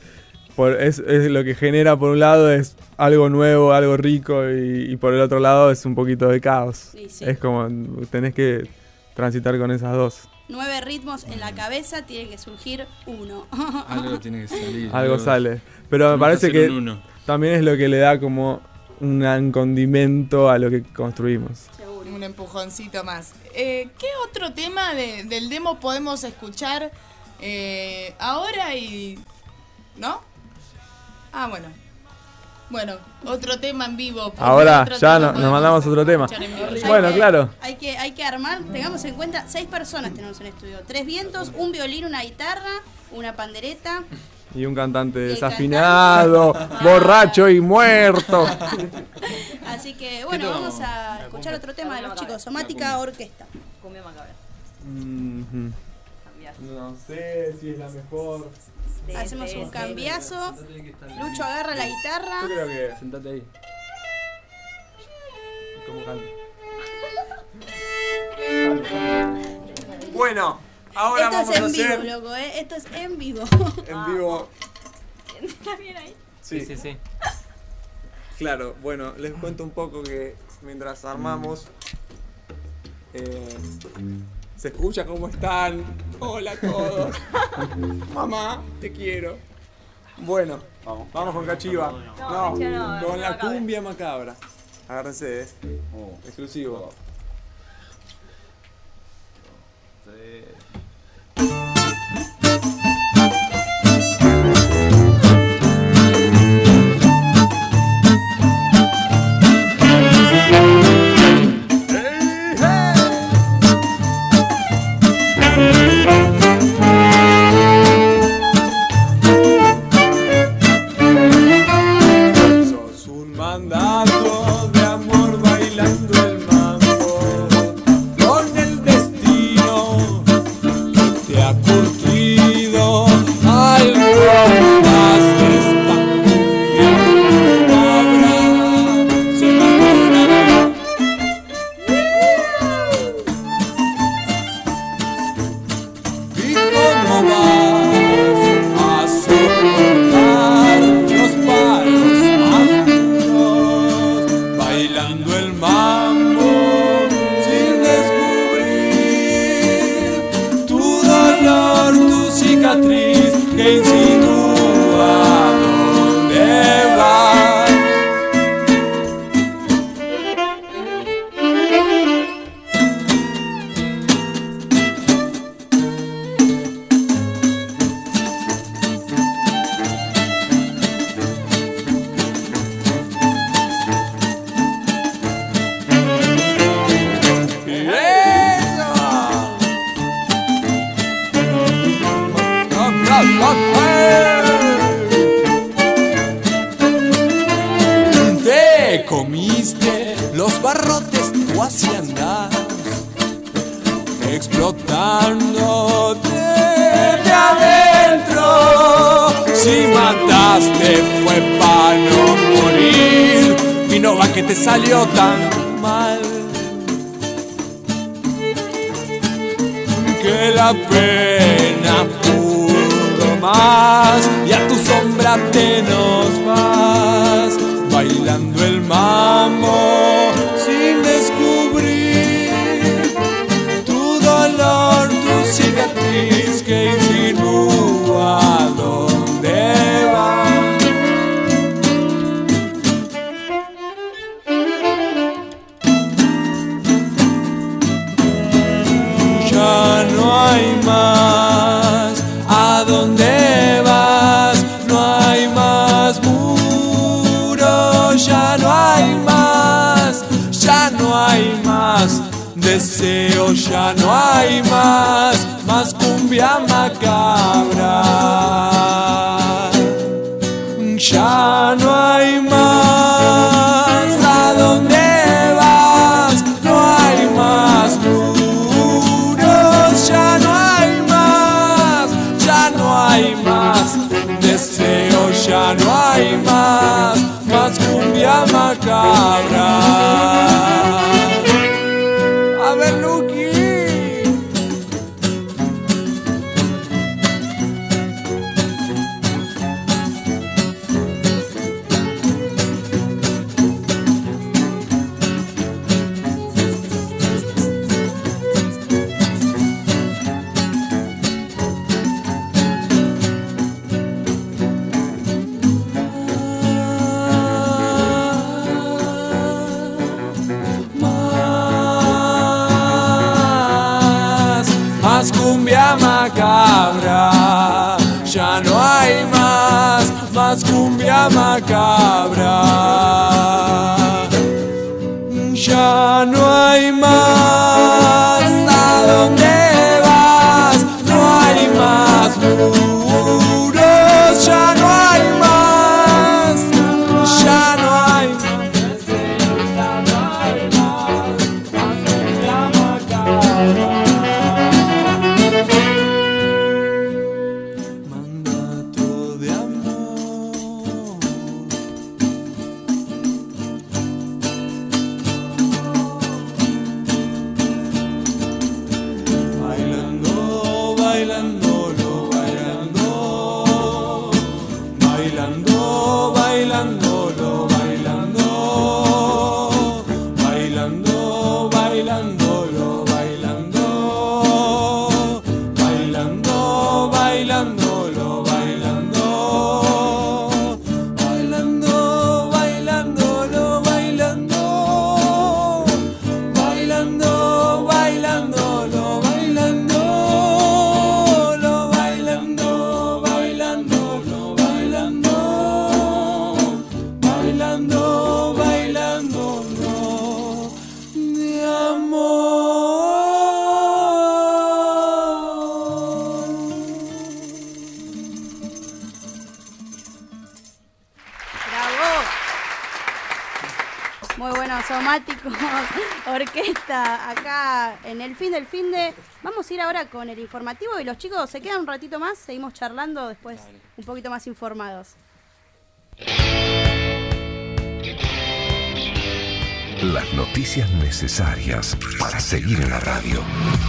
Es lo que genera, por un lado, es algo nuevo, algo rico, y por el otro lado es un poquito de caos. Sí. Es como, tenés que transitar con esas 2. 9 ritmos en la cabeza, tiene que surgir uno. Algo tiene que salir. Algo sale. Pero me parece que también es lo que le da como un condimento a lo que construimos. Un empujoncito más. ¿Qué otro tema del demo podemos escuchar ahora y... ¿no? Ah, bueno. Bueno, otro tema en vivo. Ahora ya nos mandamos otro tema. Bueno, claro. Hay que armar, tengamos en cuenta, 6 personas tenemos en el estudio. 3 vientos, un violín, una guitarra, una pandereta. Y un cantante desafinado, borracho y muerto. Así que bueno, vamos a escuchar otro tema de los chicos, Somática Orquesta. Cumbia macabra. No sé si es la mejor. Hacemos un cambiazo. Lucho agarra la guitarra. Yo creo que... Sentate ahí. ¿Cómo canta? Bueno, ahora esto vamos es en a hacer... vivo, loco, esto es en vivo. En vivo. ¿Está bien ahí? Sí. Claro, bueno, les cuento un poco que mientras armamos. ¿Se escucha cómo están? Hola a todos. Mamá, te quiero. Bueno, vamos con Cachiva. No, con la cumbia macabra. Agárrense, exclusivo. Sos un mandato de amor bailando el mambo con el destino que te ha curtido algo más de esta cumbia macabra. Se perdonará. ¿Y cómo vas a soportar los palos más duros bailando el mambo sin descubrir tu dolor, tu cicatriz que insinúa dónde vas? Te comiste los barrotes, tú así andás, explotándote de adentro. Si mataste fue para no morir, y no va que te salió tan mal. Que la pena pudo más y a tu sombra te nos vas, bailando el mambo sin descubrir tu dolor, tu cicatriz que insinúa dónde vas. Ya no hay más a dónde vas, no hay más muros, ya no hay más, ya no hay más deseo, ya no hay más cumbia macabra. Ya no hay más a dónde vas, no hay más muros, ya no hay más deseo, ya no hay más cumbia macabra. A ver, Luqui. Más cumbia macabra, ya no hay más cumbia macabra. Ya no hay más a dónde vas, no hay más muros, ya no hay más, ya no hay más. bailando, bailándolo, bailando, lo bailando, bailándolo, bailando, bailando, bailándolo de amor. Muy buenos somáticos, orquesta, acá en el fin del fin de... Vamos a ir ahora con el informativo y los chicos se quedan un ratito más, seguimos charlando después un poquito más informados. Las noticias necesarias para seguir en la radio.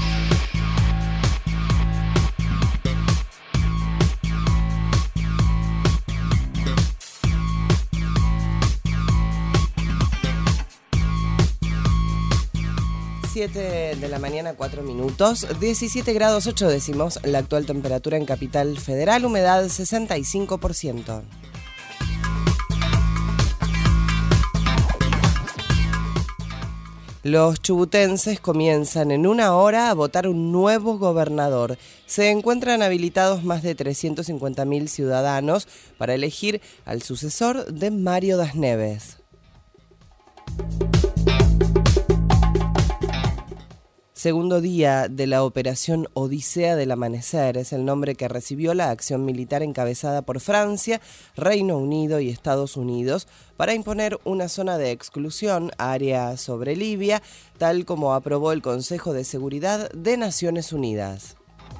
De la mañana, 4 minutos, 17 grados 8 décimos, la actual temperatura en Capital Federal, humedad 65%. Los chubutenses comienzan en una hora a votar un nuevo gobernador. Se encuentran habilitados más de 350.000 ciudadanos para elegir al sucesor de Mario Das Neves. Segundo día de la operación Odisea del Amanecer es el nombre que recibió la acción militar encabezada por Francia, Reino Unido y Estados Unidos para imponer una zona de exclusión, área sobre Libia, tal como aprobó el Consejo de Seguridad de Naciones Unidas.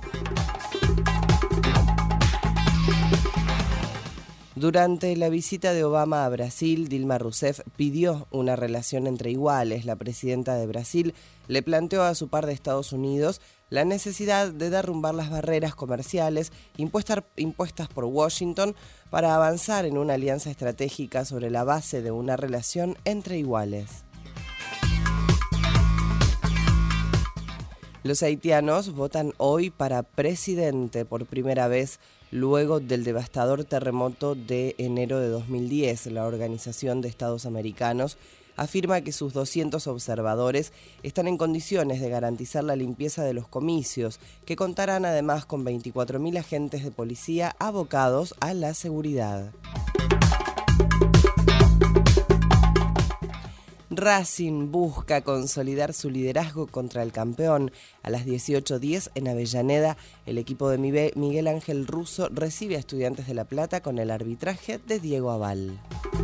Durante la visita de Obama a Brasil, Dilma Rousseff pidió una relación entre iguales. La presidenta de Brasil le planteó a su par de Estados Unidos la necesidad de derrumbar las barreras comerciales impuestas por Washington para avanzar en una alianza estratégica sobre la base de una relación entre iguales. Los haitianos votan hoy para presidente por primera vez luego del devastador terremoto de enero de 2010. La Organización de Estados Americanos afirma que sus 200 observadores están en condiciones de garantizar la limpieza de los comicios, que contarán además con 24.000 agentes de policía abocados a la seguridad. Racing busca consolidar su liderazgo contra el campeón. A las 18:10 en Avellaneda, el equipo de Miguel Ángel Russo recibe a Estudiantes de La Plata con el arbitraje de Diego Aval.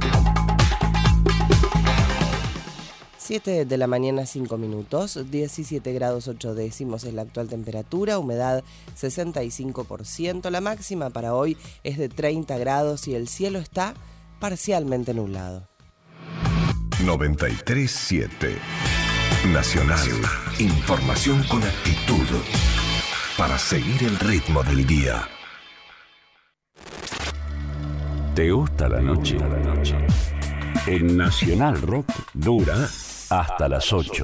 7 de la mañana, 5 minutos, 17 grados 8 décimos es la actual temperatura, humedad 65%. La máxima para hoy es de 30 grados y el cielo está parcialmente nublado. 93.7 Nacional. Información con actitud para seguir el ritmo del día. ¿Te gusta la noche? En Nacional Rock dura hasta las 8.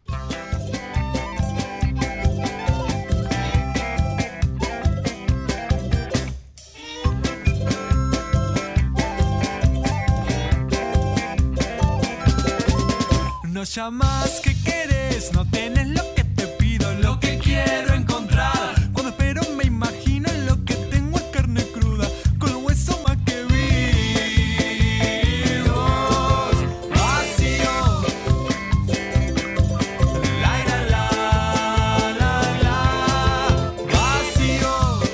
No llamas que querés, no tenés lo que te pido, lo que quiero encontrar. Cuando espero me imagino lo que tengo es carne cruda, con el hueso más que vivos. Vacío. La la la la la. Vacío.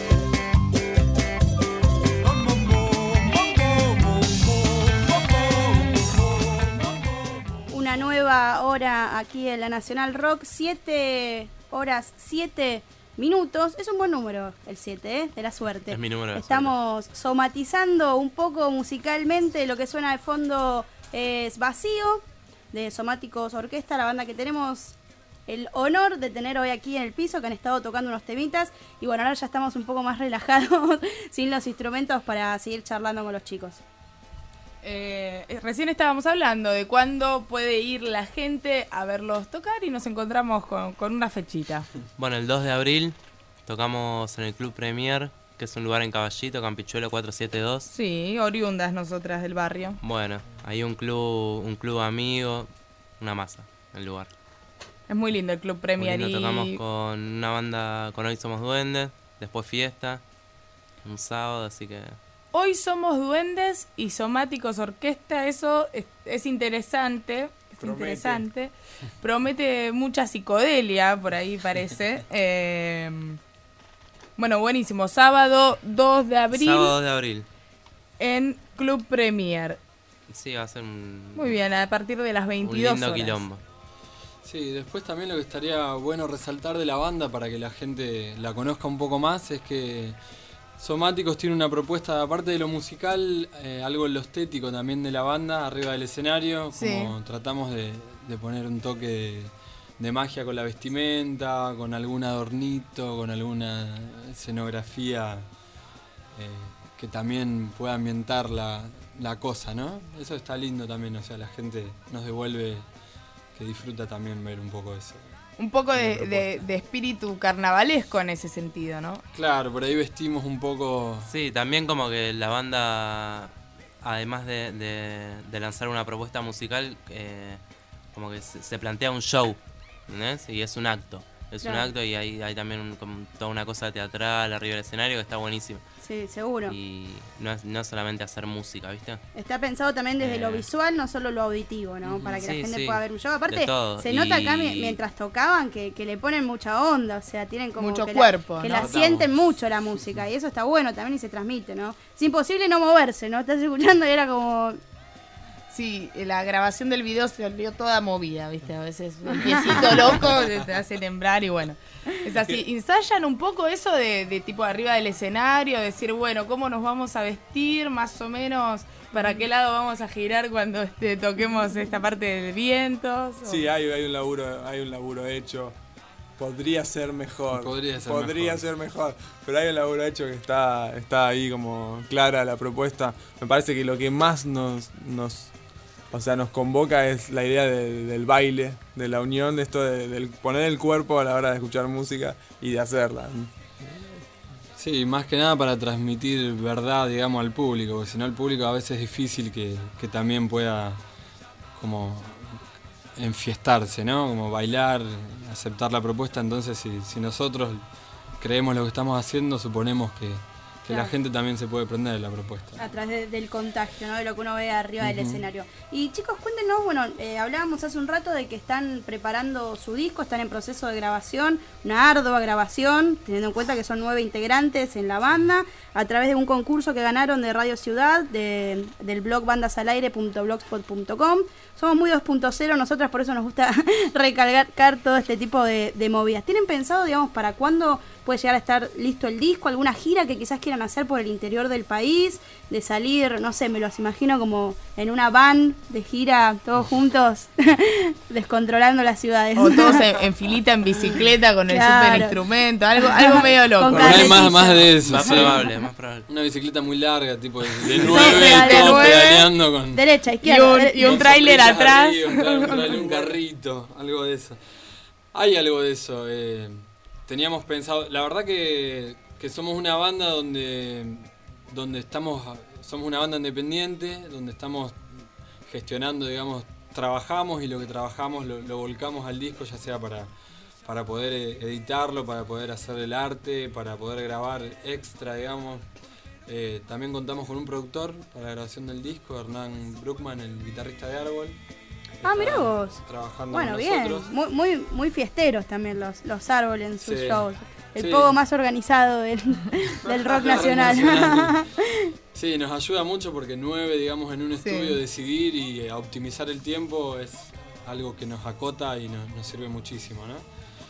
Una nueva hora aquí en la Nacional Rock, 7 horas 7 minutos. Es un buen número el 7, de la suerte. Es mi número de Estamos somatizando un poco musicalmente. Lo que suena de fondo es Vacío, de Somáticos Orquesta, la banda que tenemos el honor de tener hoy aquí en el piso, que han estado tocando unos temitas. Y bueno, ahora ya estamos un poco más relajados, sin los instrumentos, para seguir charlando con los chicos. Recién estábamos hablando de cuándo puede ir la gente a verlos tocar y nos encontramos con una fechita. Bueno, el 2 de abril tocamos en el Club Premier, que es un lugar en Caballito, Campichuelo 472. Sí, oriundas nosotras del barrio. Bueno, hay un club amigo, una masa, el lugar. Es muy lindo el Club Premier. Muy lindo, tocamos con una banda, con Hoy Somos Duendes, después fiesta, un sábado, así que... Hoy Somos Duendes y Somáticos Orquesta, eso es interesante. Interesante. Promete mucha psicodelia, por ahí parece. Bueno, buenísimo. Sábado 2 de abril. Sábado 2 de abril. En Club Premier. Sí, va a ser un... Muy bien, a partir de las 22 un lindo horas. quilombo. Sí, después también lo que estaría bueno resaltar de la banda para que la gente la conozca un poco más es que Somáticos tiene una propuesta, aparte de lo musical, algo en lo estético también de la banda, arriba del escenario, como tratamos de poner un toque de magia con la vestimenta, con algún adornito, con alguna escenografía que también pueda ambientar la cosa, ¿no? Eso está lindo también, o sea, la gente nos devuelve que disfruta también ver un poco eso. Un poco de espíritu carnavalesco en ese sentido, ¿no? Claro, por ahí vestimos un poco... Sí, también como que la banda, además de lanzar una propuesta musical, como que se plantea un show, ¿entendés? Y es un acto. Es un acto y hay también como toda una cosa teatral arriba del escenario que está buenísimo. Sí, seguro. Y no es solamente hacer música, ¿viste? Está pensado también desde lo visual, no solo lo auditivo, ¿no? Para que la gente pueda ver un show. Aparte, se nota acá mientras tocaban que le ponen mucha onda, o sea, tienen como mucho que cuerpo, que ¿no? la sienten mucho la música, y eso está bueno también y se transmite, ¿no? Es imposible no moverse, ¿no? Estás escuchando y era como... Sí, la grabación del video se volvió toda movida, ¿viste? A veces un piecito loco te hace temblar y bueno. Es así. ¿Ensayan un poco eso de tipo arriba del escenario? Decir, bueno, ¿cómo nos vamos a vestir? Más o menos, ¿para qué lado vamos a girar cuando toquemos esta parte de vientos? Sí, hay un laburo hecho. Podría ser mejor. Podría ser mejor. Pero hay un laburo hecho que está ahí como clara la propuesta. Me parece que lo que más nos convoca es la idea del baile, de la unión, de esto de poner el cuerpo a la hora de escuchar música y de hacerla. Sí, más que nada para transmitir verdad, digamos, al público, porque si no el público a veces es difícil que también pueda como enfiestarse, ¿no? Como bailar, aceptar la propuesta. Entonces si nosotros creemos lo que estamos haciendo, suponemos que la gente también se puede prender en la propuesta. A través del contagio, ¿no? De lo que uno ve arriba del escenario. Y chicos, cuéntenos, bueno, hablábamos hace un rato de que están preparando su disco, están en proceso de grabación, una ardua grabación, teniendo en cuenta que son 9 integrantes en la banda, a través de un concurso que ganaron de Radio Ciudad, del blog bandasalaire.blogspot.com. Somos muy 2.0, nosotras por eso nos gusta recalcar todo este tipo de movidas. ¿Tienen pensado, digamos, para cuándo puede llegar a estar listo el disco? ¿Alguna gira que quizás quieran hacer por el interior del país? De salir, no sé, me los imagino como en una van de gira, todos juntos, descontrolando las ciudades. O todos en filita, en bicicleta, con el super instrumento, algo medio loco. Hay más de eso. Más probable. Una bicicleta muy larga, tipo de 9, todos pedaleando con... Derecha, izquierda. Y un tráiler atrás. Un carrito, algo de eso. Hay algo de eso. Teníamos pensado, la verdad que somos una banda donde somos una banda independiente, donde estamos gestionando, digamos, trabajamos y lo que trabajamos lo volcamos al disco, ya sea para poder editarlo, para poder hacer el arte, para poder grabar extra, digamos. También contamos con un productor para la grabación del disco, Hernán Bruckman, el guitarrista de Árbol. Mirá vos. Trabajando bueno, con bien. nosotros. Muy fiesteros también los Árboles en sus shows. El Sí. pogo más organizado del rock nacional. Sí, nos ayuda mucho porque 9, digamos, en un estudio decidir y optimizar el tiempo es algo que nos acota y nos sirve muchísimo, ¿no?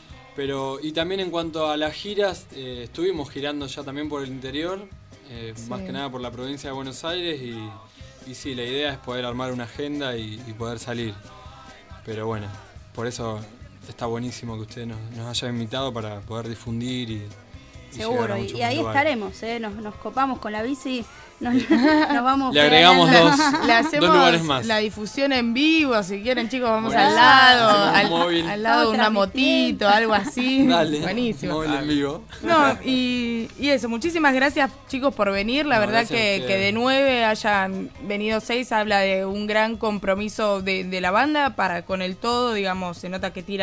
Y también en cuanto a las giras, estuvimos girando ya también por el interior, más que nada por la provincia de Buenos Aires y sí, la idea es poder armar una agenda y poder salir. Pero bueno, por eso está buenísimo que ustedes nos hayan invitado para poder difundir y seguro, y ahí lugares. estaremos, nos copamos con la bici, nos vamos. Le agregamos Le hacemos 2 lugares más. La difusión en vivo, si quieren, chicos, vamos Bueno, al lado, al lado de una motito, algo así. Dale, buenísimo. móvil en vivo. No, y eso, muchísimas gracias, chicos, por venir. La verdad que de 9 hayan venido 6 habla de un gran compromiso de la banda con el todo, digamos, se nota que tiran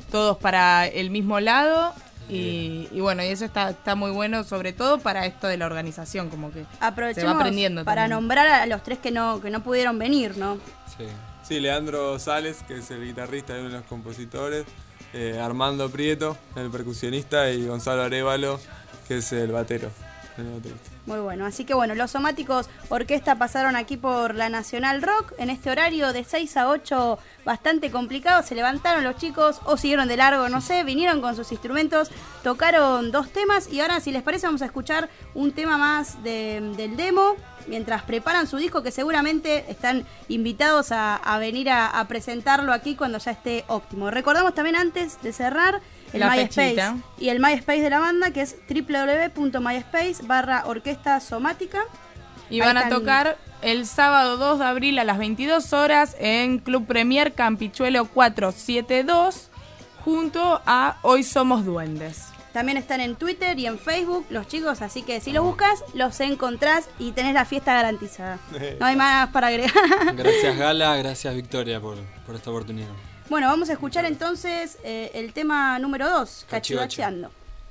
todos para el mismo lado. Y bueno, y eso está muy bueno, sobre todo para esto de la organización, como que aprovechemos se va aprendiendo para también. nombrar a los tres que no pudieron venir, ¿no? Sí, Leandro Sales, que es el guitarrista y uno de los compositores, Armando Prieto, el percusionista, y Gonzalo Arévalo, que es el batero. Muy bueno, así que bueno, los Somáticos Orquesta pasaron aquí por la Nacional Rock en este horario de 6 a 8, bastante complicado. Se levantaron los chicos o siguieron de largo, no sé, vinieron con sus instrumentos, tocaron 2 temas y ahora, si les parece, vamos a escuchar un tema más del demo mientras preparan su disco, que seguramente están invitados a venir a presentarlo aquí cuando ya esté óptimo. Recordamos también, antes de cerrar, el MySpace fechita. Y el MySpace de la banda, que es www.myspace.orquesta somática. Y van a tocar el sábado 2 de abril a las 22 horas en Club Premier Campichuelo 472 junto a Hoy Somos Duendes. También están en Twitter y en Facebook los chicos, así que si los buscas, los encontrás y tenés la fiesta garantizada. No hay más para agregar. Gracias Gala, gracias Victoria por esta oportunidad. Bueno, vamos a escuchar entonces el tema número 2, Cachivacheando.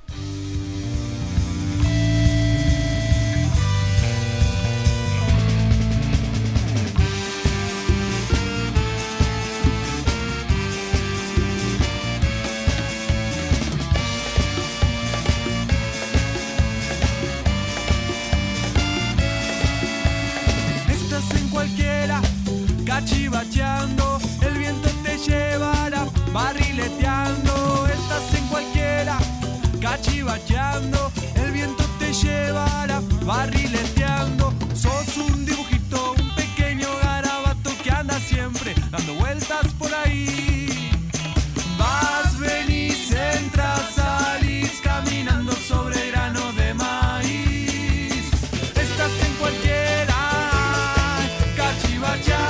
Estás en cualquiera, cachivacheando, el viento te llevará, barrileteando. Estás en cualquiera, cachivacheando, el viento te llevará, barrileteando. Sos un dibujito, un pequeño garabato que anda siempre dando vueltas por ahí. Vas, venís, entras, salís, caminando sobre grano de maíz. Estás en cualquiera, cachivacheando.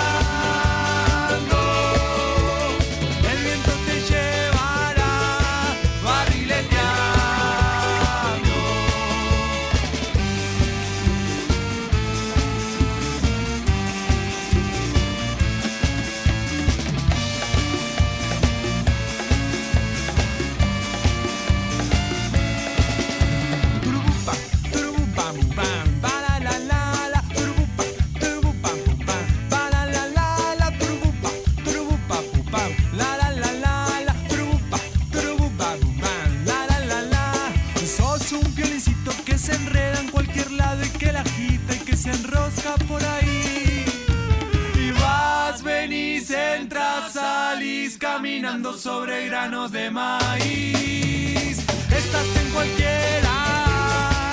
Por ahí y vas, venís, entras, salís, caminando sobre granos de maíz. Estás en cualquiera,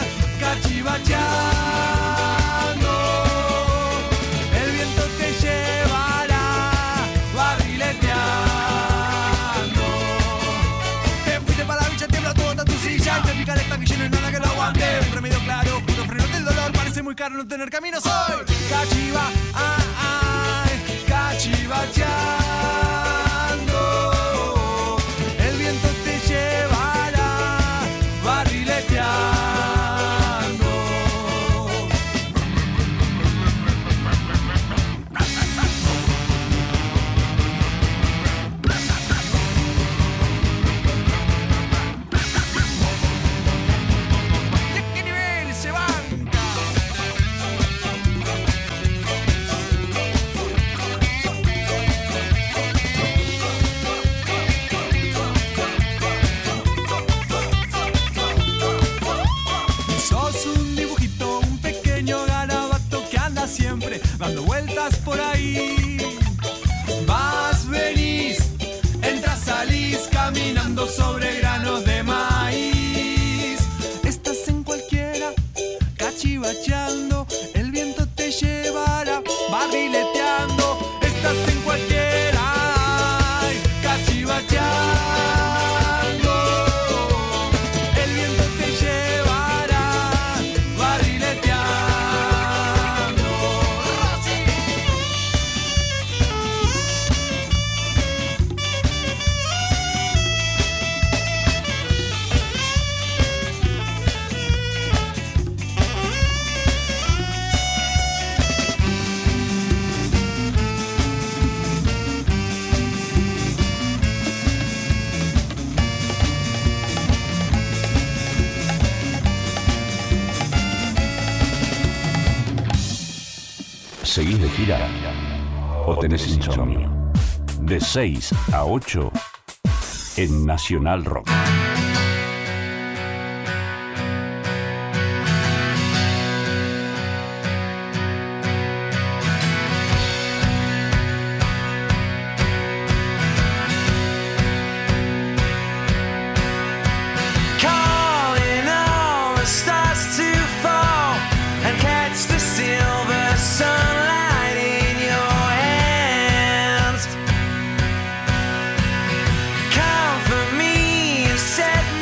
cachivacheando, el viento te llevará, barrileteando. Te fuiste para la villa, tiembla toda tu silla y te pica esta que lleno y nada que lo aguante. Un remedio claro, puro freno del dolor, parece muy caro no tener camino. Soy cachivacheando, el viento te llevará, barrileteando. ¿De qué nivel se banca? ¿Seguís de gira o tenés insomnio? De 6 a 8 en Nacional Rock. Set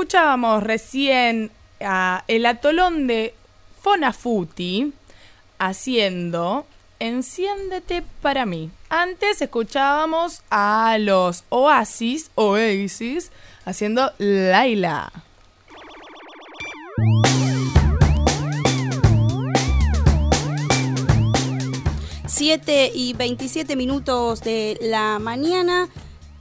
Escuchábamos recién a el atolón de Funafuti haciendo Enciéndete para mí. Antes escuchábamos a los Oasis haciendo Laila. 7:27 de la mañana,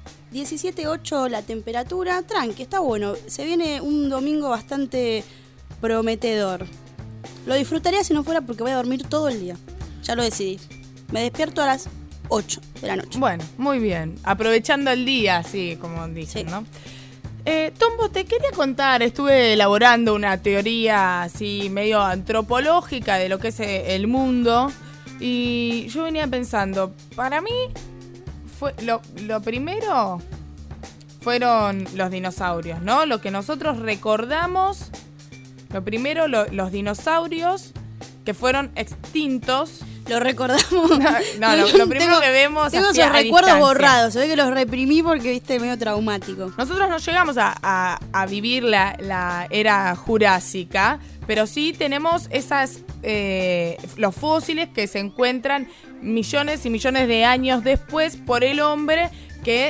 17:08 la temperatura, tranqui, está bueno. Se viene un domingo bastante prometedor. Lo disfrutaría si no fuera porque voy a dormir todo el día. Ya lo decidí. Me despierto a las 8 de la noche. Bueno, muy bien. Aprovechando el día, así como dicen, sí, ¿no? Tombo, te quería contar, estuve elaborando una teoría así medio antropológica de lo que es el mundo. Y yo venía pensando, para mí fue lo primero fueron los dinosaurios, ¿no? Lo que nosotros recordamos, lo primero, los dinosaurios que fueron extintos. Lo recordamos. No, lo primero que vemos. Tengo esos recuerdos borrados, se ve que los reprimí porque viste medio traumático. Nosotros no llegamos a vivir la era jurásica, pero sí tenemos los fósiles que se encuentran millones y millones de años después por el hombre, que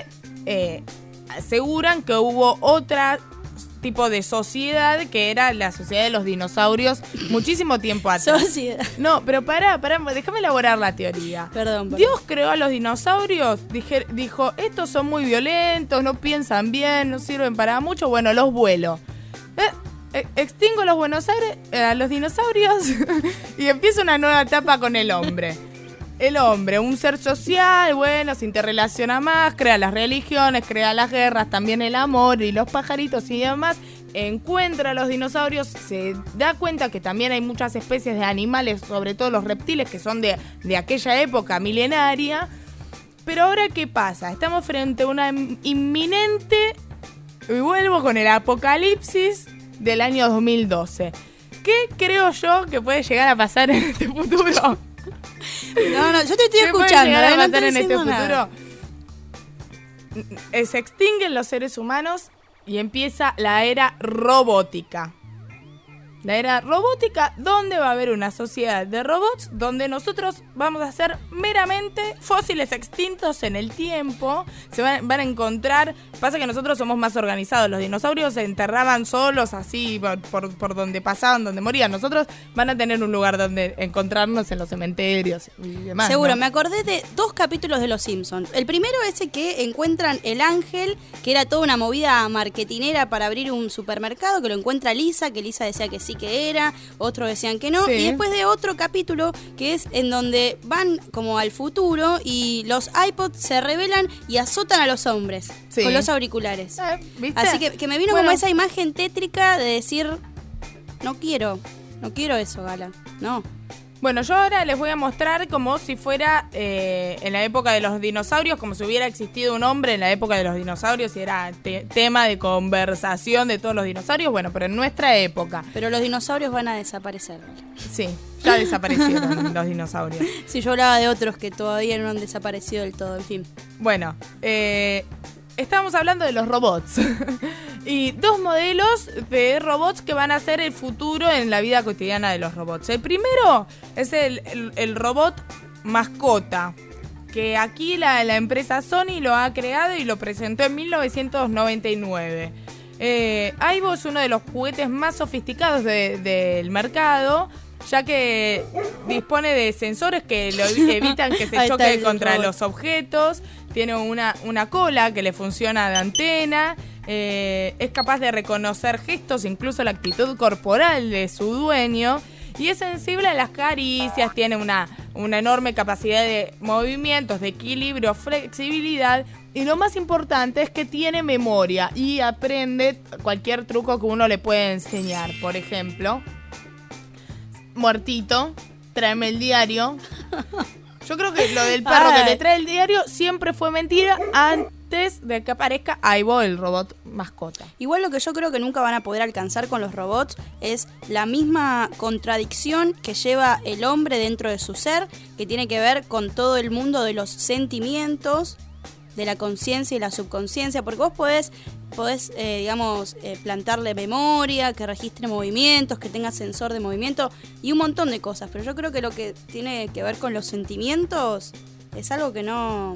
aseguran que hubo otra tipo de sociedad que era la sociedad de los dinosaurios muchísimo tiempo atrás. Sociedad. No, pero pará, déjame elaborar la teoría. Perdón. Dios creó a los dinosaurios, dijo, estos son muy violentos, no piensan bien, no sirven para mucho, bueno, los vuelo. Extingo a los dinosaurios y empieza una nueva etapa con el hombre. El hombre, un ser social, bueno, se interrelaciona más, crea las religiones, crea las guerras, también el amor y los pajaritos y demás. Encuentra a los dinosaurios, se da cuenta que también hay muchas especies de animales, sobre todo los reptiles, que son de aquella época milenaria. Pero ahora, ¿qué pasa? Estamos frente a una inminente, y vuelvo con el apocalipsis del año 2012. ¿Qué creo yo que puede llegar a pasar en este futuro? No, yo te estoy escuchando. ¿Qué puede llegar a pasar en este futuro? Se extinguen los seres humanos y empieza la era robótica. La era robótica, donde va a haber una sociedad de robots, donde nosotros vamos a ser meramente fósiles extintos en el tiempo. Se van a encontrar. Pasa que nosotros somos más organizados. Los dinosaurios se enterraban solos, así, por donde pasaban, donde morían. Nosotros van a tener un lugar donde encontrarnos en los cementerios y demás. Seguro, ¿no? Me acordé de 2 capítulos de Los Simpsons. El primero, ese que encuentran el ángel, que era toda una movida marketinera para abrir un supermercado, que lo encuentra Lisa, que Lisa decía que sí que era, otros decían que no, sí. Y después de otro capítulo que es en donde van como al futuro y los iPods se rebelan y azotan a los hombres, sí, con los auriculares. ¿Viste? Así que me vino como esa imagen tétrica de decir, no quiero eso, Gala, no. Bueno, yo ahora les voy a mostrar como si fuera en la época de los dinosaurios, como si hubiera existido un hombre en la época de los dinosaurios y era tema de conversación de todos los dinosaurios, bueno, pero en nuestra época. Pero los dinosaurios van a desaparecer. Sí, ya desaparecieron los dinosaurios. Sí, yo hablaba de otros que todavía no han desaparecido del todo, en fin. Bueno, estábamos hablando de los robots. Y 2 modelos de robots que van a ser el futuro en la vida cotidiana de los robots. El primero es el robot mascota, que aquí la empresa Sony lo ha creado y lo presentó en 1999. Aibo es uno de los juguetes más sofisticados del mercado, ya que dispone de sensores que lo evitan que se choque contra los objetos. Tiene una cola que le funciona de antena. Es capaz de reconocer gestos, incluso la actitud corporal de su dueño. Y es sensible a las caricias, tiene una enorme capacidad de movimientos, de equilibrio, flexibilidad. Y lo más importante es que tiene memoria y aprende cualquier truco que uno le puede enseñar. Por ejemplo, muertito, tráeme el diario. Yo creo que lo del perro que le trae el diario siempre fue mentira antes de que aparezca Aibo, el robot mascota. Igual lo que yo creo que nunca van a poder alcanzar con los robots es la misma contradicción que lleva el hombre dentro de su ser, que tiene que ver con todo el mundo de los sentimientos la conciencia y la subconsciencia, porque vos podés plantarle memoria, que registre movimientos, que tenga sensor de movimiento y un montón de cosas, pero yo creo que lo que tiene que ver con los sentimientos es algo que no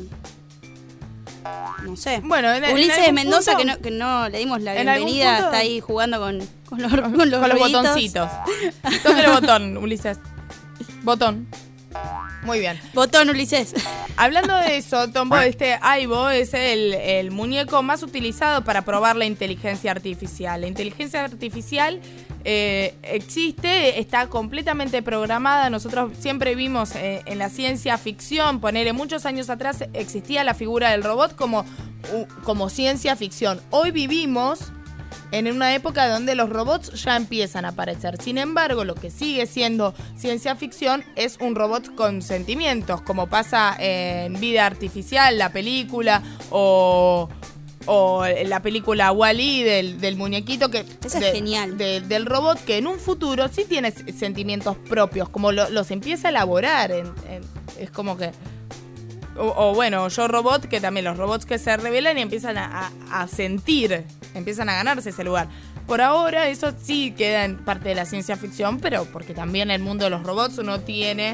sé. Bueno, Ulises Mendoza, punto, que no le dimos la bienvenida, está ahí jugando con los botoncitos. Toque el botón, Ulises. Botón. Muy bien. Botón, Ulises. Hablando de eso, Tombo, Aibo es el muñeco más utilizado para probar la inteligencia artificial. La inteligencia artificial existe, está completamente programada. Nosotros siempre vimos en la ciencia ficción, ponele muchos años atrás, existía la figura del robot como ciencia ficción. Hoy vivimos en una época donde los robots ya empiezan a aparecer. Sin embargo, lo que sigue siendo ciencia ficción es un robot con sentimientos, como pasa en Vida Artificial, la película, o la película Wall-E del muñequito que es genial. Del robot que en un futuro sí tiene sentimientos propios, como los empieza a elaborar. Es como que... O bueno, Yo Robot, que también los robots que se revelan y empiezan a sentir, empiezan a ganarse ese lugar. Por ahora eso sí queda en parte de la ciencia ficción, pero porque también el mundo de los robots no tiene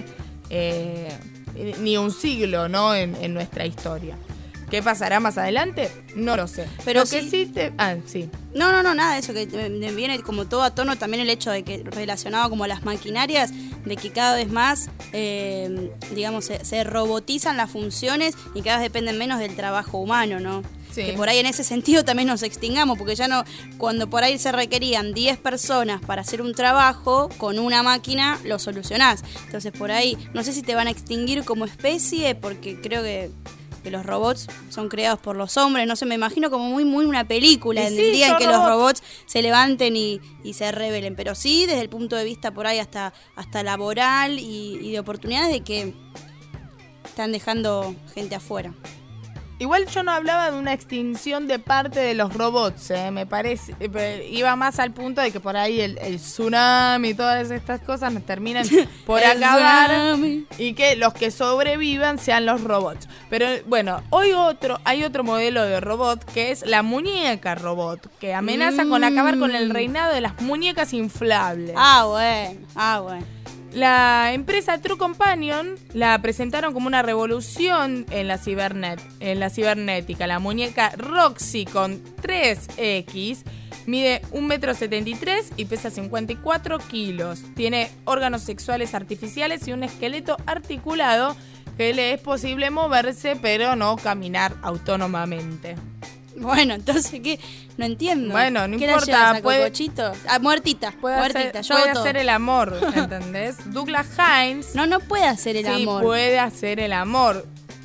ni un siglo, ¿no? en nuestra historia. ¿Qué pasará más adelante? No lo sé. Pero lo que sí sí. No, nada de eso, que me viene como todo a tono también el hecho de que relacionado como a las maquinarias, de que cada vez más, se robotizan las funciones y cada vez dependen menos del trabajo humano, ¿no? Sí. Que por ahí en ese sentido también nos extingamos, porque ya no, cuando por ahí se requerían 10 personas para hacer un trabajo, con una máquina lo solucionás. Entonces por ahí, no sé si te van a extinguir como especie, porque creo que los robots son creados por los hombres, no sé, me imagino como muy una película, en el día en que los robots se levanten y se rebelen, pero sí desde el punto de vista por ahí hasta laboral y de oportunidades de que están dejando gente afuera. Igual yo no hablaba de una extinción de parte de los robots, me parece, iba más al punto de que por ahí el tsunami y todas estas cosas nos terminan por acabar tsunami. Y que los que sobrevivan sean los robots. Pero bueno, hoy hay otro modelo de robot que es la muñeca robot, que amenaza con acabar con el reinado de las muñecas inflables. Bueno. La empresa True Companion la presentaron como una revolución en la cibernética. La muñeca Roxy con 3X mide 1,73 m y pesa 54 kilos. Tiene órganos sexuales artificiales y un esqueleto articulado que le es posible moverse pero no caminar autónomamente. Bueno, entonces, ¿qué? No entiendo. Bueno, no ¿Qué importa. La llevas, ¿cocochito? Muertita. Puede hacer el amor, ¿entendés? Douglas Hines... No puede hacer el amor. Sí, puede hacer el amor.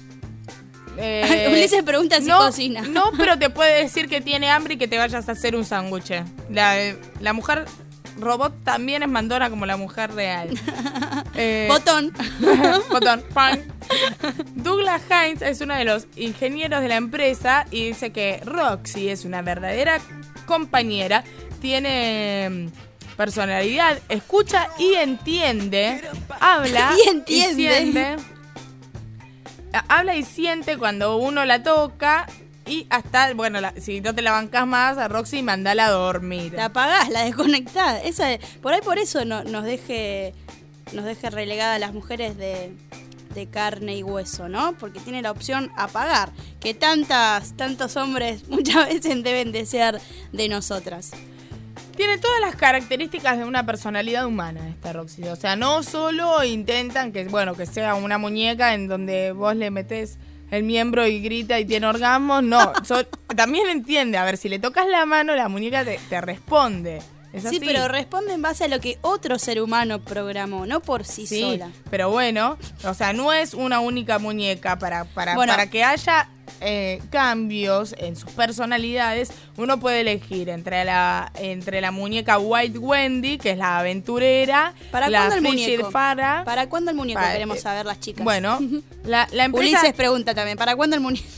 Ulises pregunta si cocina. No, pero te puede decir que tiene hambre y que te vayas a hacer un sándwich. La mujer robot también es mandona como la mujer real. Botón. Pan. Douglas Hines es uno de los ingenieros de la empresa y dice que Roxy es una verdadera compañera, tiene personalidad, escucha y entiende, habla y siente. Habla y siente cuando uno la toca. Y hasta, bueno, si no te la bancás más, a Roxy mandala a dormir. La apagás, la desconectás. Por eso nos deje relegada a las mujeres de carne y hueso, ¿no? Porque tiene la opción apagar, que tantos hombres muchas veces deben desear de nosotras. Tiene todas las características de una personalidad humana esta Roxy. O sea, no solo intentan que sea una muñeca en donde vos le metés el miembro y grita y tiene orgasmos, no. También entiende, a ver, si le tocas la mano, la muñeca te responde. ¿Es así? Sí, pero responde en base a lo que otro ser humano programó, no por sí sola. Pero bueno, o sea, no es una única muñeca para que haya cambios en sus personalidades. Uno puede elegir entre la muñeca White Wendy, que es la aventurera, ¿Para la cuándo el muñeco? Farah. ¿Para cuándo el muñeco? Queremos saber las chicas. Bueno, la empresa... Ulises pregunta también, ¿para cuándo el muñeco?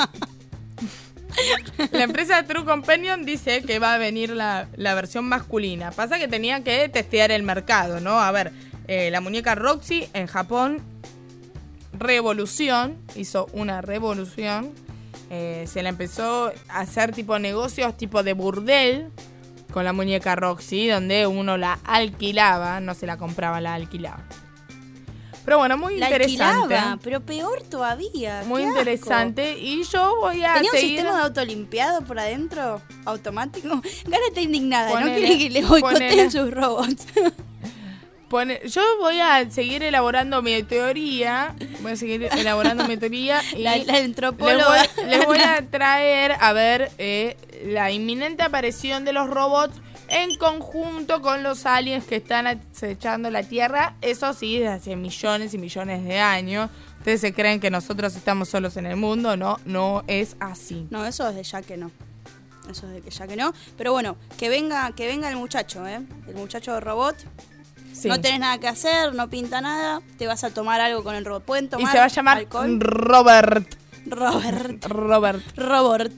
La empresa True Companion dice que va a venir la versión masculina. Pasa que tenía que testear el mercado, ¿no? A ver, la muñeca Roxy en Japón hizo una revolución se la empezó a hacer tipo negocios tipo de burdel con la muñeca Roxy, donde uno la alquilaba, no se la compraba, la alquilaba. Pero bueno, muy interesante. Alquilaba, pero peor todavía. Muy interesante. Asco. Y yo voy a ¿Tenía seguir... un sistema de autolimpiado por adentro? ¿Automático? Gara está indignada, no quiere que le boicoteen sus robots. Yo voy a seguir elaborando mi teoría. Y la antropóloga. Les voy a traer a ver la inminente aparición de los robots en conjunto con los aliens que están acechando la Tierra. Eso sí, desde hace millones y millones de años. Ustedes se creen que nosotros estamos solos en el mundo. No es así. No, eso es de ya que no. Pero bueno, que venga el muchacho, El muchacho robot. Sí. No tenés nada que hacer, no pinta nada, te vas a tomar algo con el robot. ¿Pueden tomar alcohol? Y se va a llamar alcohol? Robert.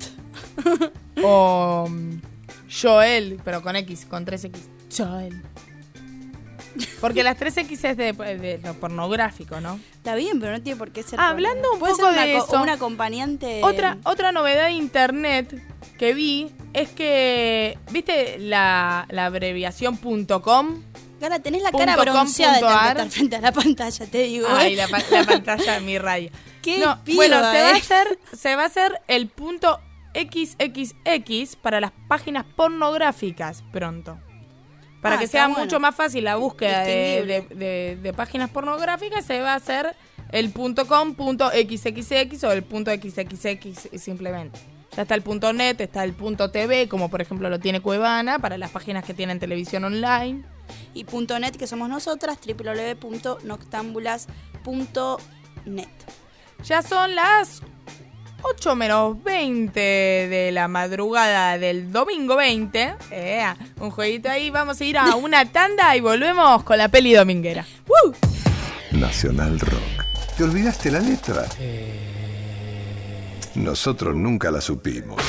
O Joel, pero con X, con 3X. Joel. Porque las 3X es de pornográfico, ¿no? Está bien, pero no tiene por qué ser. Hablando un poco de eso. Un acompañante. Otra novedad de internet que vi es que, ¿viste la abreviación .com? Gara, tenés la cara bronceada de tanto estar frente a la pantalla, te digo. Ay, la pantalla de mi rayo. Qué piba, bueno, se va a hacer el .xxx para las páginas pornográficas pronto. Para que sea mucho más fácil la búsqueda de páginas pornográficas, se va a hacer el .com, .xxx o el .xxx simplemente. Ya está el .net, está el .tv, como por ejemplo lo tiene Cuevana, para las páginas que tienen televisión online. Y .net, que somos nosotras, www.noctambulas.net. Ya son las 8 menos 20 de la madrugada del domingo 20. Un jueguito ahí. Vamos a ir a una tanda y volvemos con la peli dominguera. Nacional Rock. ¿Te olvidaste la letra? Nosotros nunca la supimos.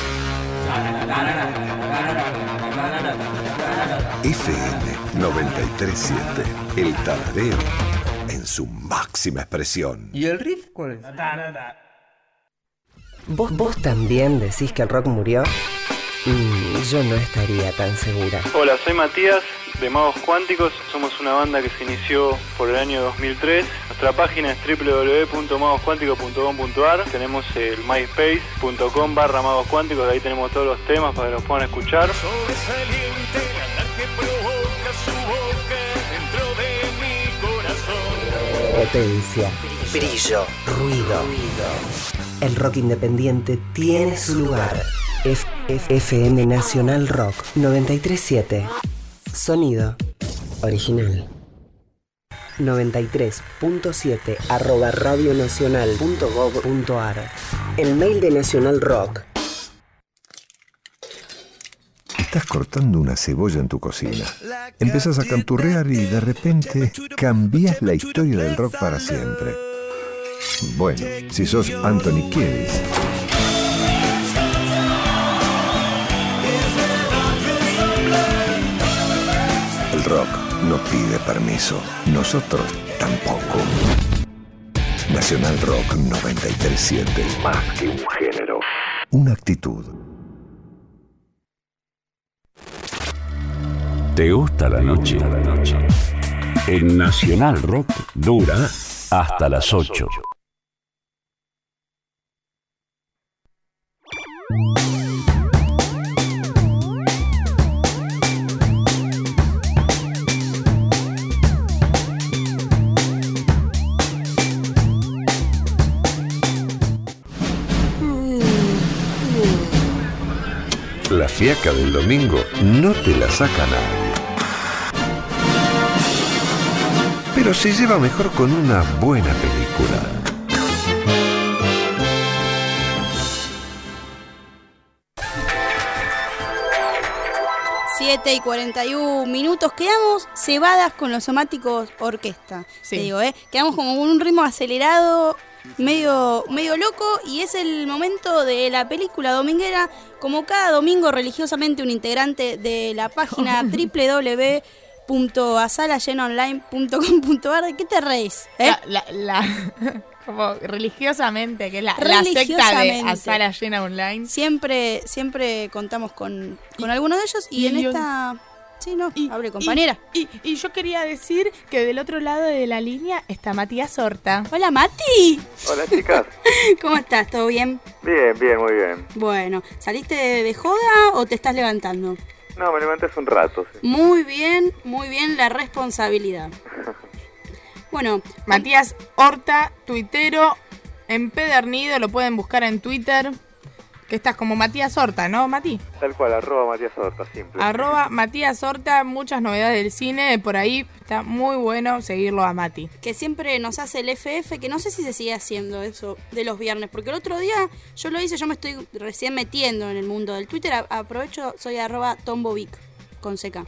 FM 93.7. El tarareo en su máxima expresión. ¿Y el riff cuál es? ¿Vos también decís que el rock murió? Yo no estaría tan segura. Hola, soy Matías de Magos Cuánticos. Somos una banda que se inició por el año 2003. Nuestra página es www.magoscuánticos.com.ar. Tenemos el myspace.com/Magos Cuánticos. Ahí tenemos todos los temas para que los puedan escuchar. Sobresaliente, la que provoca su boca dentro de mi corazón. Potencia, brillo, ruido. El rock independiente tiene su lugar. FM Nacional Rock 93.7. Sonido original. 93.7 @radionacional.gov.ar. El mail de Nacional Rock. Estás cortando una cebolla en tu cocina. Empezás a canturrear y de repente cambias la historia del rock para siempre. Bueno, si sos Anthony Kiedis. El rock no pide permiso. Nosotros tampoco. Nacional Rock 93.7. Más que un género. Una actitud. ¿Te gusta la noche? En Nacional Rock dura hasta las 8. La fiaca del domingo no te la saca nadie. Pero se lleva mejor con una buena película. Siete y 41 minutos. Quedamos cebadas con los Somáticos Orquesta. Sí. Te digo, quedamos como con un ritmo acelerado, medio loco, y es el momento de la película dominguera. Como cada domingo, religiosamente, un integrante de la página www.asalayenonline.com.ar. ¿De qué te reís? Como religiosamente, que es la secta de A Sala Llena Online. Siempre contamos con alguno de ellos y en esta... Sí, no, hable, compañera. Y yo quería decir que del otro lado de la línea está Matías Horta. Hola, Mati. Hola, chicas. ¿Cómo estás? ¿Todo bien? Bien, muy bien. Bueno, ¿saliste de joda o te estás levantando? No, me levanté hace un rato. Sí. Muy bien la responsabilidad. Bueno, Matías Horta, tuitero, empedernido, lo pueden buscar en Twitter. Que estás como Matías Horta, ¿no, Mati? Tal cual, @Matías Horta, simple. @Matías Horta, muchas novedades del cine, por ahí está muy bueno seguirlo a Mati. Que siempre nos hace el FF, que no sé si se sigue haciendo eso de los viernes, porque el otro día yo lo hice, yo me estoy recién metiendo en el mundo del Twitter, aprovecho, soy @Tombovic, con CK.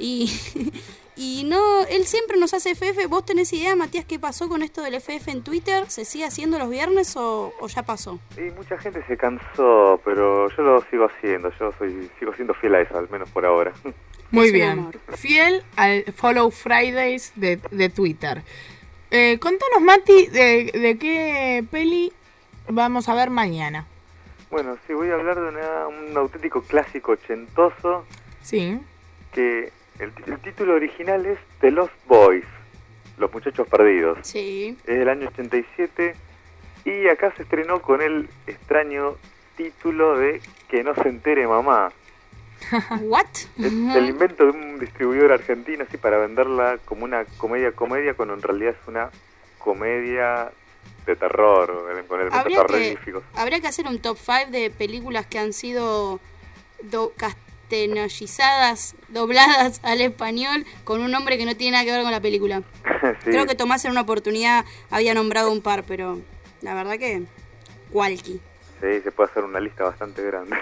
Y no, él siempre nos hace FF. ¿Vos tenés idea, Matías, qué pasó con esto del FF en Twitter? ¿Se sigue haciendo los viernes o ya pasó? Y mucha gente se cansó, pero yo lo sigo haciendo. Sigo siendo fiel a eso, al menos por ahora. Muy bien. Fiel al Follow Fridays de Twitter. Contanos, Mati, de qué peli vamos a ver mañana. Bueno, sí, voy a hablar de un auténtico clásico ochentoso. Sí. Que... El título original es The Lost Boys, Los Muchachos Perdidos. Sí. Es del año 87 y acá se estrenó con el extraño título de Que no se entere mamá. ¿What? Es el invento de un distribuidor argentino así para venderla como una comedia cuando en realidad es una comedia de terror, con elementos terroríficos. Habría que hacer un top 5 de películas que han sido castellanizadas, dobladas al español con un nombre que no tiene nada que ver con la película. Sí. Creo que Tomás en una oportunidad había nombrado un par, pero la verdad que cualqui. Sí, se puede hacer una lista bastante grande.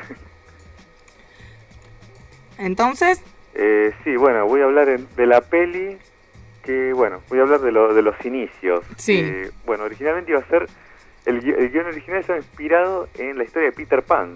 Entonces... sí, bueno, voy a hablar de la peli, voy a hablar de los inicios. Sí. Bueno, originalmente iba a ser, el guión original estaba inspirado en la historia de Peter Pan.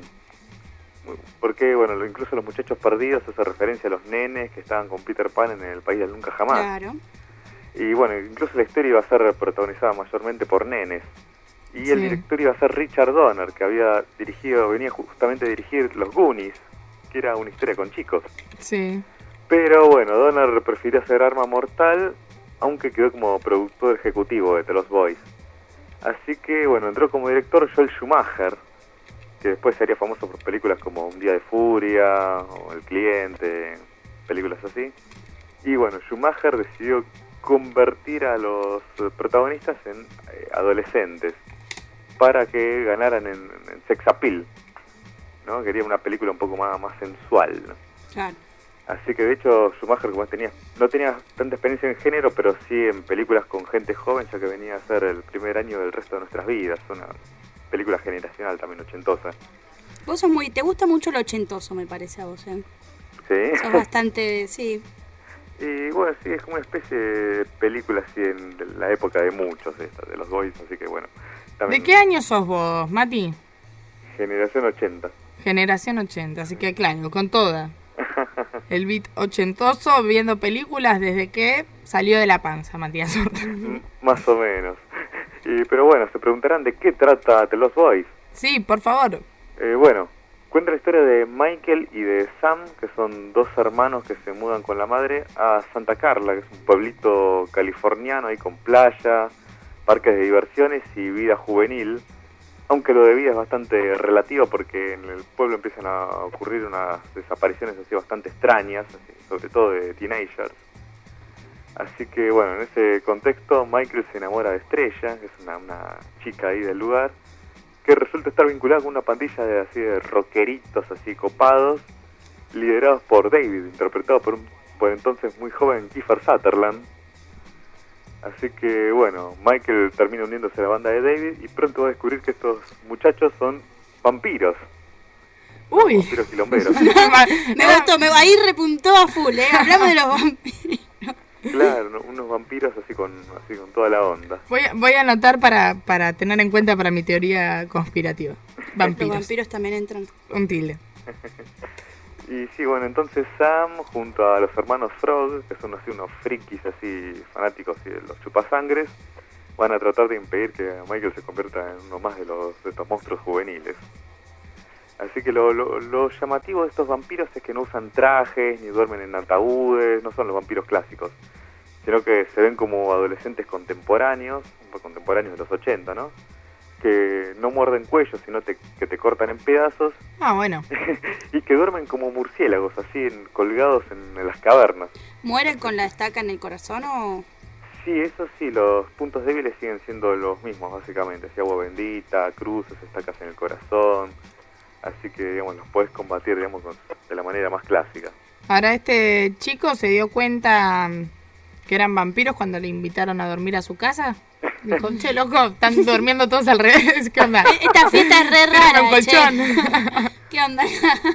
Porque, bueno, incluso Los Muchachos Perdidos hace referencia a los nenes que estaban con Peter Pan en el País del Nunca Jamás. Claro. Y bueno, incluso la historia iba a ser protagonizada mayormente por nenes. Y el director iba a ser Richard Donner, que venía justamente a dirigir Los Goonies, que era una historia con chicos. Sí. Pero bueno, Donner prefirió hacer Arma Mortal, aunque quedó como productor ejecutivo de The Lost Boys. Así que, bueno, entró como director Joel Schumacher, que después sería famoso por películas como Un Día de Furia o El Cliente, películas así. Y bueno, Schumacher decidió convertir a los protagonistas en adolescentes para que ganaran en sex appeal, ¿no? Quería una película un poco más sensual, ¿no? Claro. Así que de hecho Schumacher no tenía tanta experiencia en género, pero sí en películas con gente joven, ya que venía a ser el primer año del Resto de Nuestras Vidas, una película generacional también ochentosa. Vos te gusta mucho lo ochentoso, me parece a vos, ¿eh? Sí. Sos bastante, sí. Y bueno, sí, es como una especie de película así en la época de muchos, de los Boys, así que bueno. También... ¿De qué año sos vos, Mati? Generación 80. Generación 80, así que claro, con toda. El beat ochentoso, viendo películas desde que salió de la panza, Matías Horta. Más o menos. Pero bueno, se preguntarán de qué trata The Lost Boys. Sí, por favor. Bueno, cuenta la historia de Michael y de Sam, que son dos hermanos que se mudan con la madre a Santa Carla, que es un pueblito californiano ahí con playa, parques de diversiones y vida juvenil. Aunque lo de vida es bastante relativo porque en el pueblo empiezan a ocurrir unas desapariciones así bastante extrañas, así, sobre todo de teenagers. Así que bueno, en ese contexto Michael se enamora de Estrella, que es una chica ahí del lugar, que resulta estar vinculada con una pandilla de rockeritos así copados, liderados por David, interpretado por entonces muy joven Kiefer Sutherland. Así que bueno, Michael termina uniéndose a la banda de David y pronto va a descubrir que estos muchachos son vampiros. Uy. Vampiros quilomberos. Me gustó, ahí repuntó a full, hablamos de los vampiros. Claro, unos vampiros así con toda la onda. Voy a anotar para tener en cuenta para mi teoría conspirativa. Vampiros. Los vampiros también entran. Un tilde. Y sí, bueno, entonces Sam junto a los hermanos Frog, que son así unos frikis así fanáticos de los chupasangres, van a tratar de impedir que Michael se convierta en uno más de estos monstruos juveniles. Así que lo llamativo de estos vampiros es que no usan trajes, ni duermen en ataúdes, no son los vampiros clásicos, sino que se ven como adolescentes contemporáneos de los 80, ¿no? Que no muerden cuellos, sino que te cortan en pedazos. Ah, bueno. Y que duermen como murciélagos, así colgados en las cavernas. ¿Mueren con la estaca en el corazón o...? Sí, eso sí, los puntos débiles siguen siendo los mismos, básicamente. Así, agua bendita, cruces, estacas en el corazón. Así que, digamos, los podés combatir, digamos, de la manera más clásica. Ahora, este chico se dio cuenta que eran vampiros cuando le invitaron a dormir a su casa. Dijo, che, loco, están durmiendo todos al revés. ¿Qué onda? Esta fiesta es re rara, un colchón. ¿Qué onda?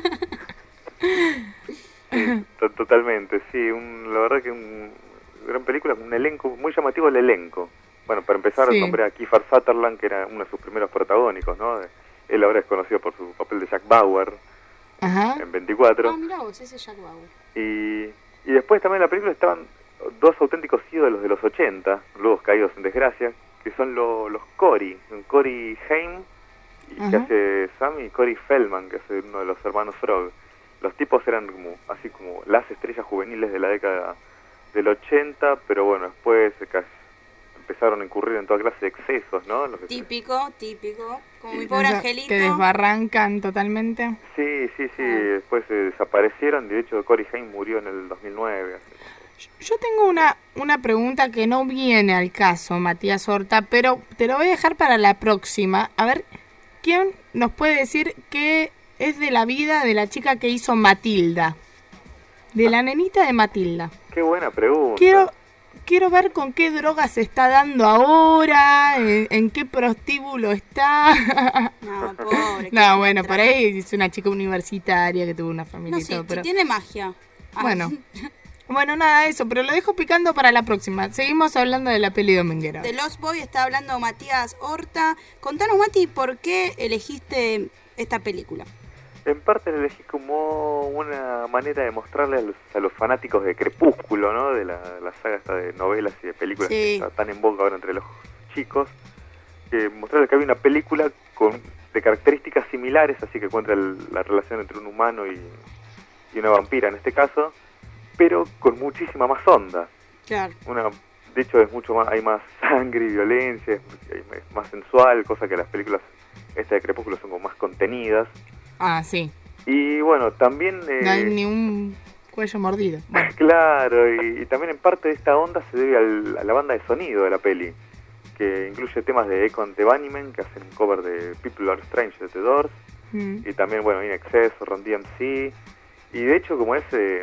Sí, totalmente, sí. La verdad que gran película, un elenco, muy llamativo el elenco. Bueno, para empezar, el nombre a Kiefer Sutherland, que era uno de sus primeros protagónicos, ¿no? Él ahora es conocido por su papel de Jack Bauer en 24. Ah, mirá vos, ese es Jack Bauer. Y después también en la película estaban dos auténticos ídolos de los 80, luego caídos en desgracia, que son los Corey. Corey Haim, que hace Sam, y Corey Feldman, que hace uno de los hermanos Frog. Los tipos eran así como las estrellas juveniles de la década del 80, pero bueno, después empezaron a incurrir en toda clase de excesos, ¿no? Típico, como mi pobre angelito. Que desbarrancan totalmente. Sí, después desaparecieron, de hecho Corey Haim murió en el 2009. Así. Yo tengo una pregunta que no viene al caso, Matías Horta, pero te lo voy a dejar para la próxima. A ver, ¿quién nos puede decir qué es de la vida de la chica que hizo Matilda? De la nenita de Matilda. Qué buena pregunta. Quiero ver con qué droga se está dando ahora, en qué prostíbulo está. No, pobre. No, bueno, por ahí es una chica universitaria que tuvo una familia y todo. Pero tiene magia. Bueno, nada, eso, pero lo dejo picando para la próxima. Seguimos hablando de la peli dominguera. De Lost Boys está hablando Matías Horta. Contanos, Mati, ¿por qué elegiste esta película? En parte la elegí como una manera de mostrarle a los fanáticos de Crepúsculo, ¿no? De la saga esta de novelas y de películas que está tan en boga ahora entre los chicos, que mostrarles que había una película de características similares, así que cuenta la relación entre un humano y una vampira en este caso, pero con muchísima más onda. Claro. De hecho es mucho más, hay más sangre y violencia, es más sensual, cosa que las películas estas de Crepúsculo son como más contenidas. Ah, sí. Y bueno, también... no hay ni un cuello mordido. Bueno. Claro, y también en parte de esta onda se debe a la banda de sonido de la peli, que incluye temas de Echo and the Bunnymen, que hacen un cover de People Are Strange de The Doors, y también, bueno, In Excess, Run DMC, y de hecho como es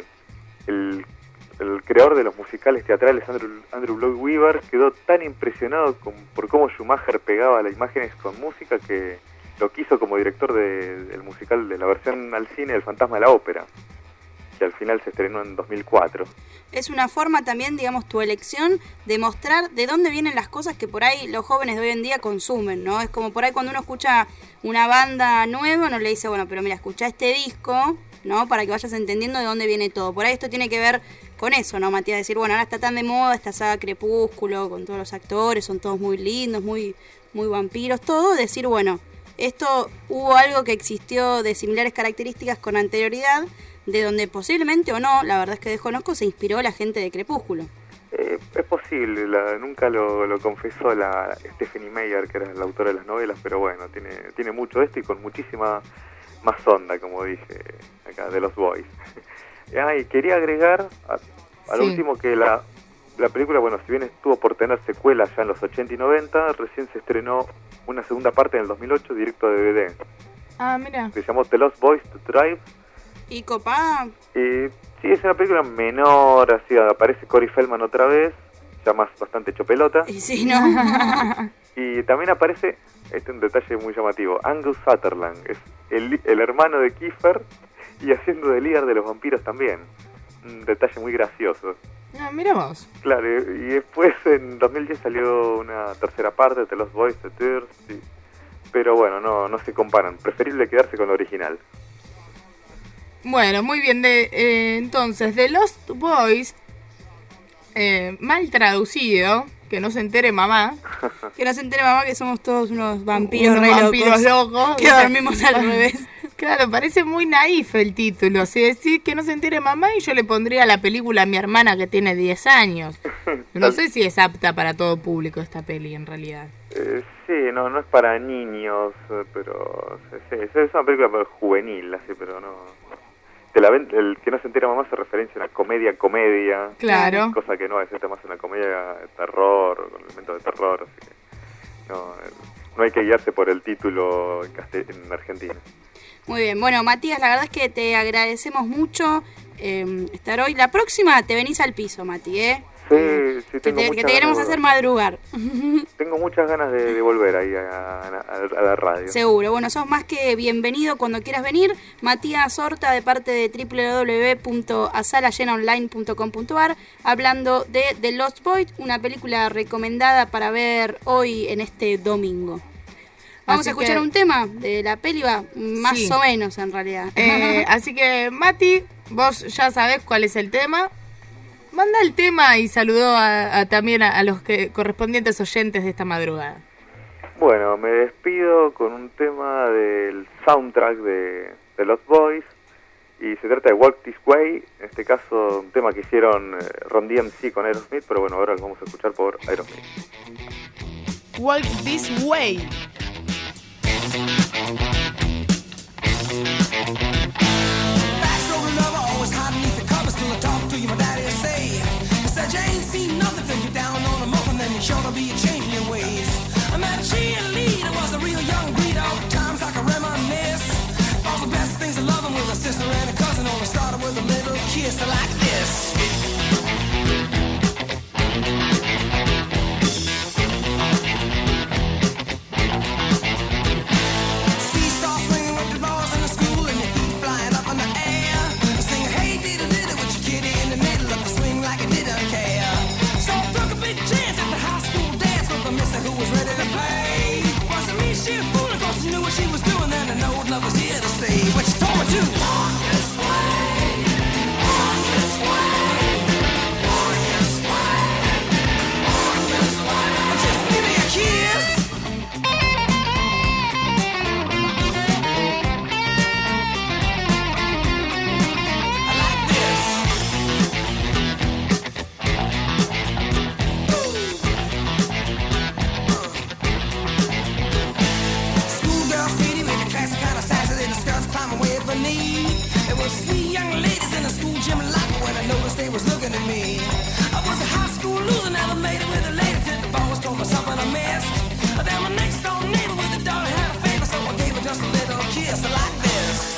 el creador de los musicales teatrales, Andrew Lloyd Webber, quedó tan impresionado por cómo Schumacher pegaba las imágenes con música que lo quiso como director del musical de la versión al cine del Fantasma de la Ópera, que al final se estrenó en 2004. Es una forma también, digamos, tu elección de mostrar de dónde vienen las cosas que por ahí los jóvenes de hoy en día consumen, ¿no? Es como por ahí cuando uno escucha una banda nueva, uno le dice, bueno, pero mira, escucha este disco, ¿no? Para que vayas entendiendo de dónde viene todo. Por ahí esto tiene que ver con eso, ¿no, Matías? Decir, bueno, ahora está tan de moda esta saga Crepúsculo, con todos los actores, son todos muy lindos, muy vampiros, todo. Decir, bueno, esto hubo algo que existió de similares características con anterioridad, de donde posiblemente o no, la verdad es que desconozco, se inspiró la gente de Crepúsculo. Es posible, nunca lo confesó la Stephenie Meyer, que era la autora de las novelas, pero bueno, tiene mucho de esto y con muchísima más onda, como dije acá, de Lost Boys. Y quería agregar a lo último que la película, bueno, si bien estuvo por tener secuelas ya en los 80 y 90, recién se estrenó una segunda parte en el 2008 directo a DVD. Ah, mira. Se llamó The Lost Boys to Drive. ¿Y copada? Sí, es una película menor, así aparece Corey Feldman otra vez, ya más bastante hecho pelota. Y sí, ¿no? Y también aparece, este es un detalle muy llamativo, Angus Sutherland, es el hermano de Kiefer y haciendo de líder de los vampiros también. Un detalle muy gracioso. Ah, mira vos. Claro, y después en 2010 salió una tercera parte de The Lost Boys, The Tears, pero bueno, no se comparan, preferible quedarse con lo original. Bueno, muy bien, entonces, The Lost Boys, mal traducido, que no se entere mamá, Que no se entere mamá que somos todos unos vampiros locos. Que dormimos al revés. Claro, parece muy naif el título. Así decir que no se entere mamá y yo le pondría la película a mi hermana que tiene 10 años. No sé si es apta para todo público esta peli en realidad. Sí, no es para niños, pero sí, es una película juvenil, así, pero no. El que no se entera mamá hace referencia a una comedia. Claro. Cosa que no es más una comedia de terror, con elementos de terror, así que no hay que guiarse por el título en Argentina. Muy bien, bueno, Matías, la verdad es que te agradecemos mucho estar hoy. La próxima te venís al piso, Mati, ¿eh? Sí, que te queremos hacer madrugar. Tengo muchas ganas de volver ahí a la radio. Seguro, bueno, sos más que bienvenido cuando quieras venir. Matías Horta, de parte de www.asalayenaonline.com.ar, hablando de The Lost Boys, una película recomendada para ver hoy en este domingo. Vamos a escuchar un tema de la peli, más o menos en realidad. Así que, Mati, vos ya sabés cuál es el tema. Manda el tema y saludó también a los correspondientes oyentes de esta madrugada. Bueno, me despido con un tema del soundtrack de Lost Boys y se trata de Walk This Way, en este caso un tema que hicieron Ron DMC con Aerosmith, pero bueno, ahora lo vamos a escuchar por Aerosmith. Walk This Way. You ain't seen nothing till you're down on a muffin, then you're sure to be changing your ways. I met a cheerleader, was a real young breed, all times I can reminisce. All the best things of loving with a sister and a cousin, only started with a little kiss like this. Seesaw swinging with the balls in the school and your feet flying up in the air. Sing hey diddle diddle with your kitty in the middle of the swing like it didn't care. So I took a big chance at the high school dance with a mister who was ready to play. Wasn't me, she was fooling, cause she knew what she was doing, and I know love was here to stay. What she told me to walk this way, walk this way, walk this way, walk this way. Just give me a kiss. There was 3 young ladies in the school gym locker when I noticed they was looking at me. I was a high school loser, never made it with a lady till the boss told me something I missed. Then my next door neighbor with a daughter had a favor, so I gave her just a little kiss like this.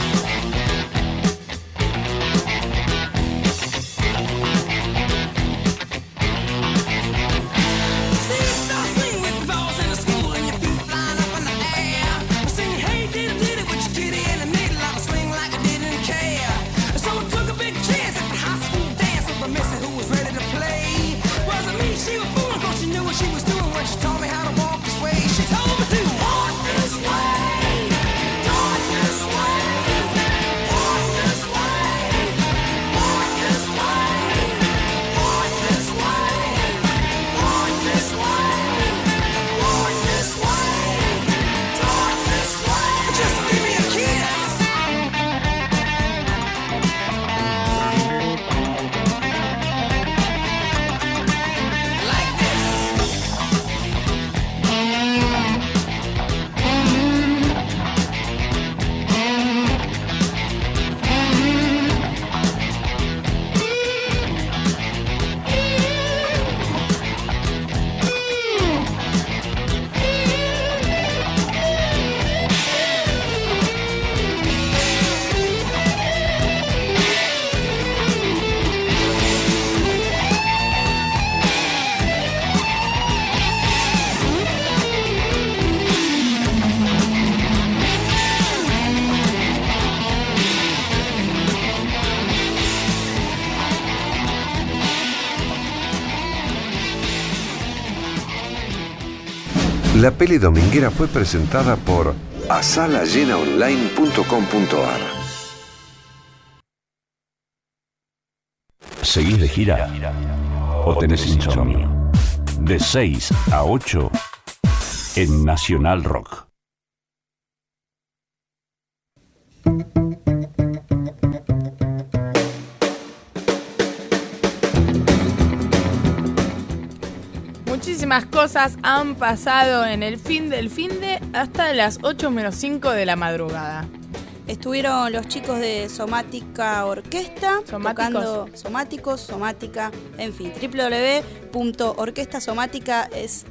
La peli dominguera fue presentada por asalayenaonline.com.ar. ¿Seguís de gira o tenés insomnio? De 6 a 8 en Nacional Rock. Muchísimas cosas han pasado en el fin del finde hasta las 8 menos 5 de la madrugada. Estuvieron los chicos de Somática Orquesta tocando Somática, en fin, www.orquestasomática es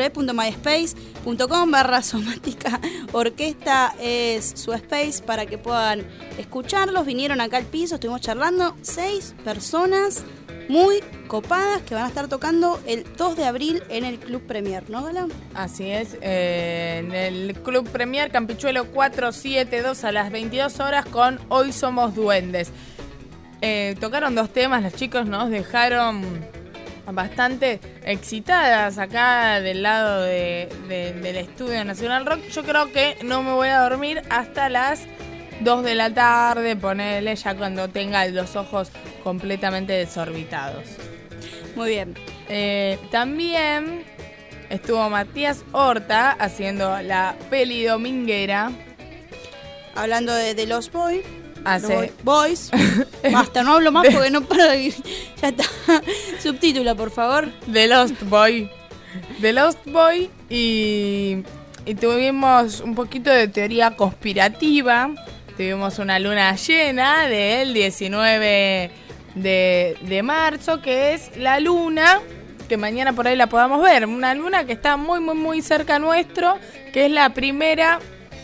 www.myspace.com/Somática Orquesta es su space para que puedan escucharlos. Vinieron acá al piso, estuvimos charlando, 6 personas muy copadas que van a estar tocando el 2 de abril en el Club Premier, ¿no, Gala? Así es, en el Club Premier Campichuelo 472 a las 22 horas con Hoy Somos Duendes. Tocaron 2 temas, los chicos nos dejaron bastante excitadas acá del lado del estudio Nacional Rock. Yo creo que no me voy a dormir hasta las 2 de la tarde, ponele ya cuando tenga los ojos completamente desorbitados. Muy bien. También estuvo Matías Horta haciendo la peli dominguera. Hablando de Lost Boys. Boys. Basta, no hablo más porque no paro de... Ya está. Subtítulo, por favor. The Lost Boy. The Lost Boy y tuvimos un poquito de teoría conspirativa. Tuvimos una luna llena del 19 de marzo, que es la luna, que mañana por ahí la podamos ver. Una luna que está muy, muy, muy cerca nuestro, que es la primera,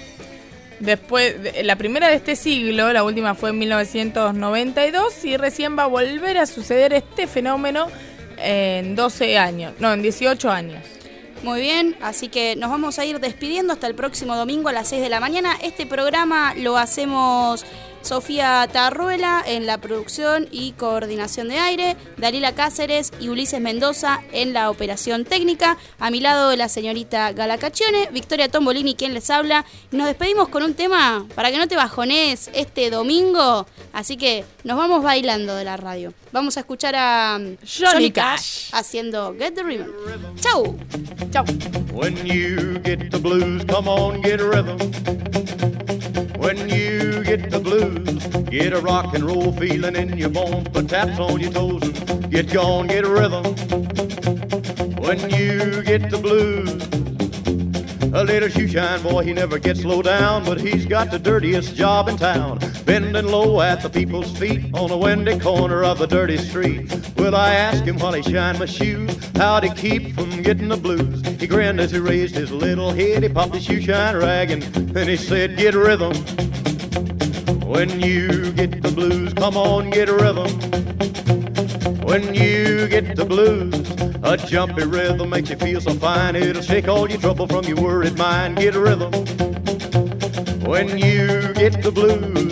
la primera de este siglo. La última fue en 1992 y recién va a volver a suceder este fenómeno en 18 años. Muy bien, así que nos vamos a ir despidiendo hasta el próximo domingo a las 6 de la mañana. Este programa lo hacemos Sofía Tarruela en la producción y coordinación de aire, Dalila Cáceres y Ulises Mendoza en la operación técnica. A mi lado la señorita Gala Caccione, Victoria Tombolini quien les habla. Y nos despedimos con un tema para que no te bajones este domingo. Así que nos vamos bailando de la radio. Vamos a escuchar a Johnny Cash haciendo Get the Rhythm. ¡Chau! ¡Chau! When you get the blues, come on, get a rhythm. When you get the blues, get a rock and roll feeling in your bones, put taps on your toes and get gone, get a rhythm. When you get the blues, a little shoeshine boy, he never gets low down, but he's got the dirtiest job in town, bending low at the people's feet on a windy corner of a dirty street. Well, I asked him while he shined my shoes, how'd he keep from getting the blues? He grinned as he raised his little head, he popped his shoeshine rag and he said, get rhythm. When you get the blues, come on, get rhythm. When you get the blues, a jumpy rhythm makes you feel so fine. It'll shake all your trouble from your worried mind. Get a rhythm. When you get the blues.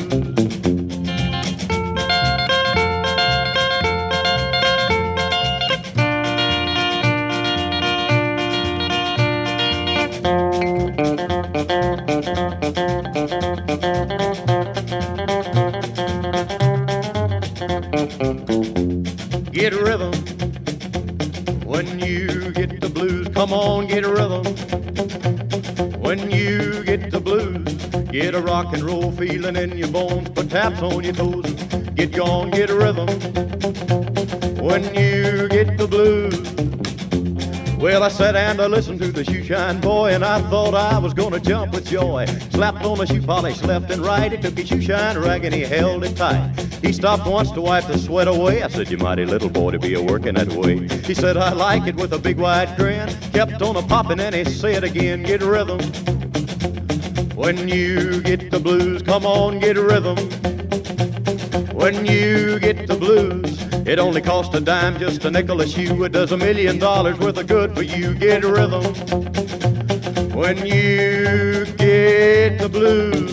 Get a rhythm. When you get the blues, come on, get a rhythm. When you get the blues, get a rock and roll feeling in your bones, put taps on your toes, get gone, get a rhythm. When you get the blues. Well, I sat and I listened to the shoeshine boy, and I thought I was gonna jump with joy. Slapped on the shoe polish left and right. He took his shoeshine rag and he held it tight. He stopped once to wipe the sweat away. I said, you mighty little boy to be a-working that way. He said, I like it with a big wide grin. Kept on a-popping and he said again, get rhythm. When you get the blues, come on, get rhythm. When you get the blues, it only costs a dime, just a nickel a shoe. It does $1 million worth of good for you. Get a rhythm. When you get the blues.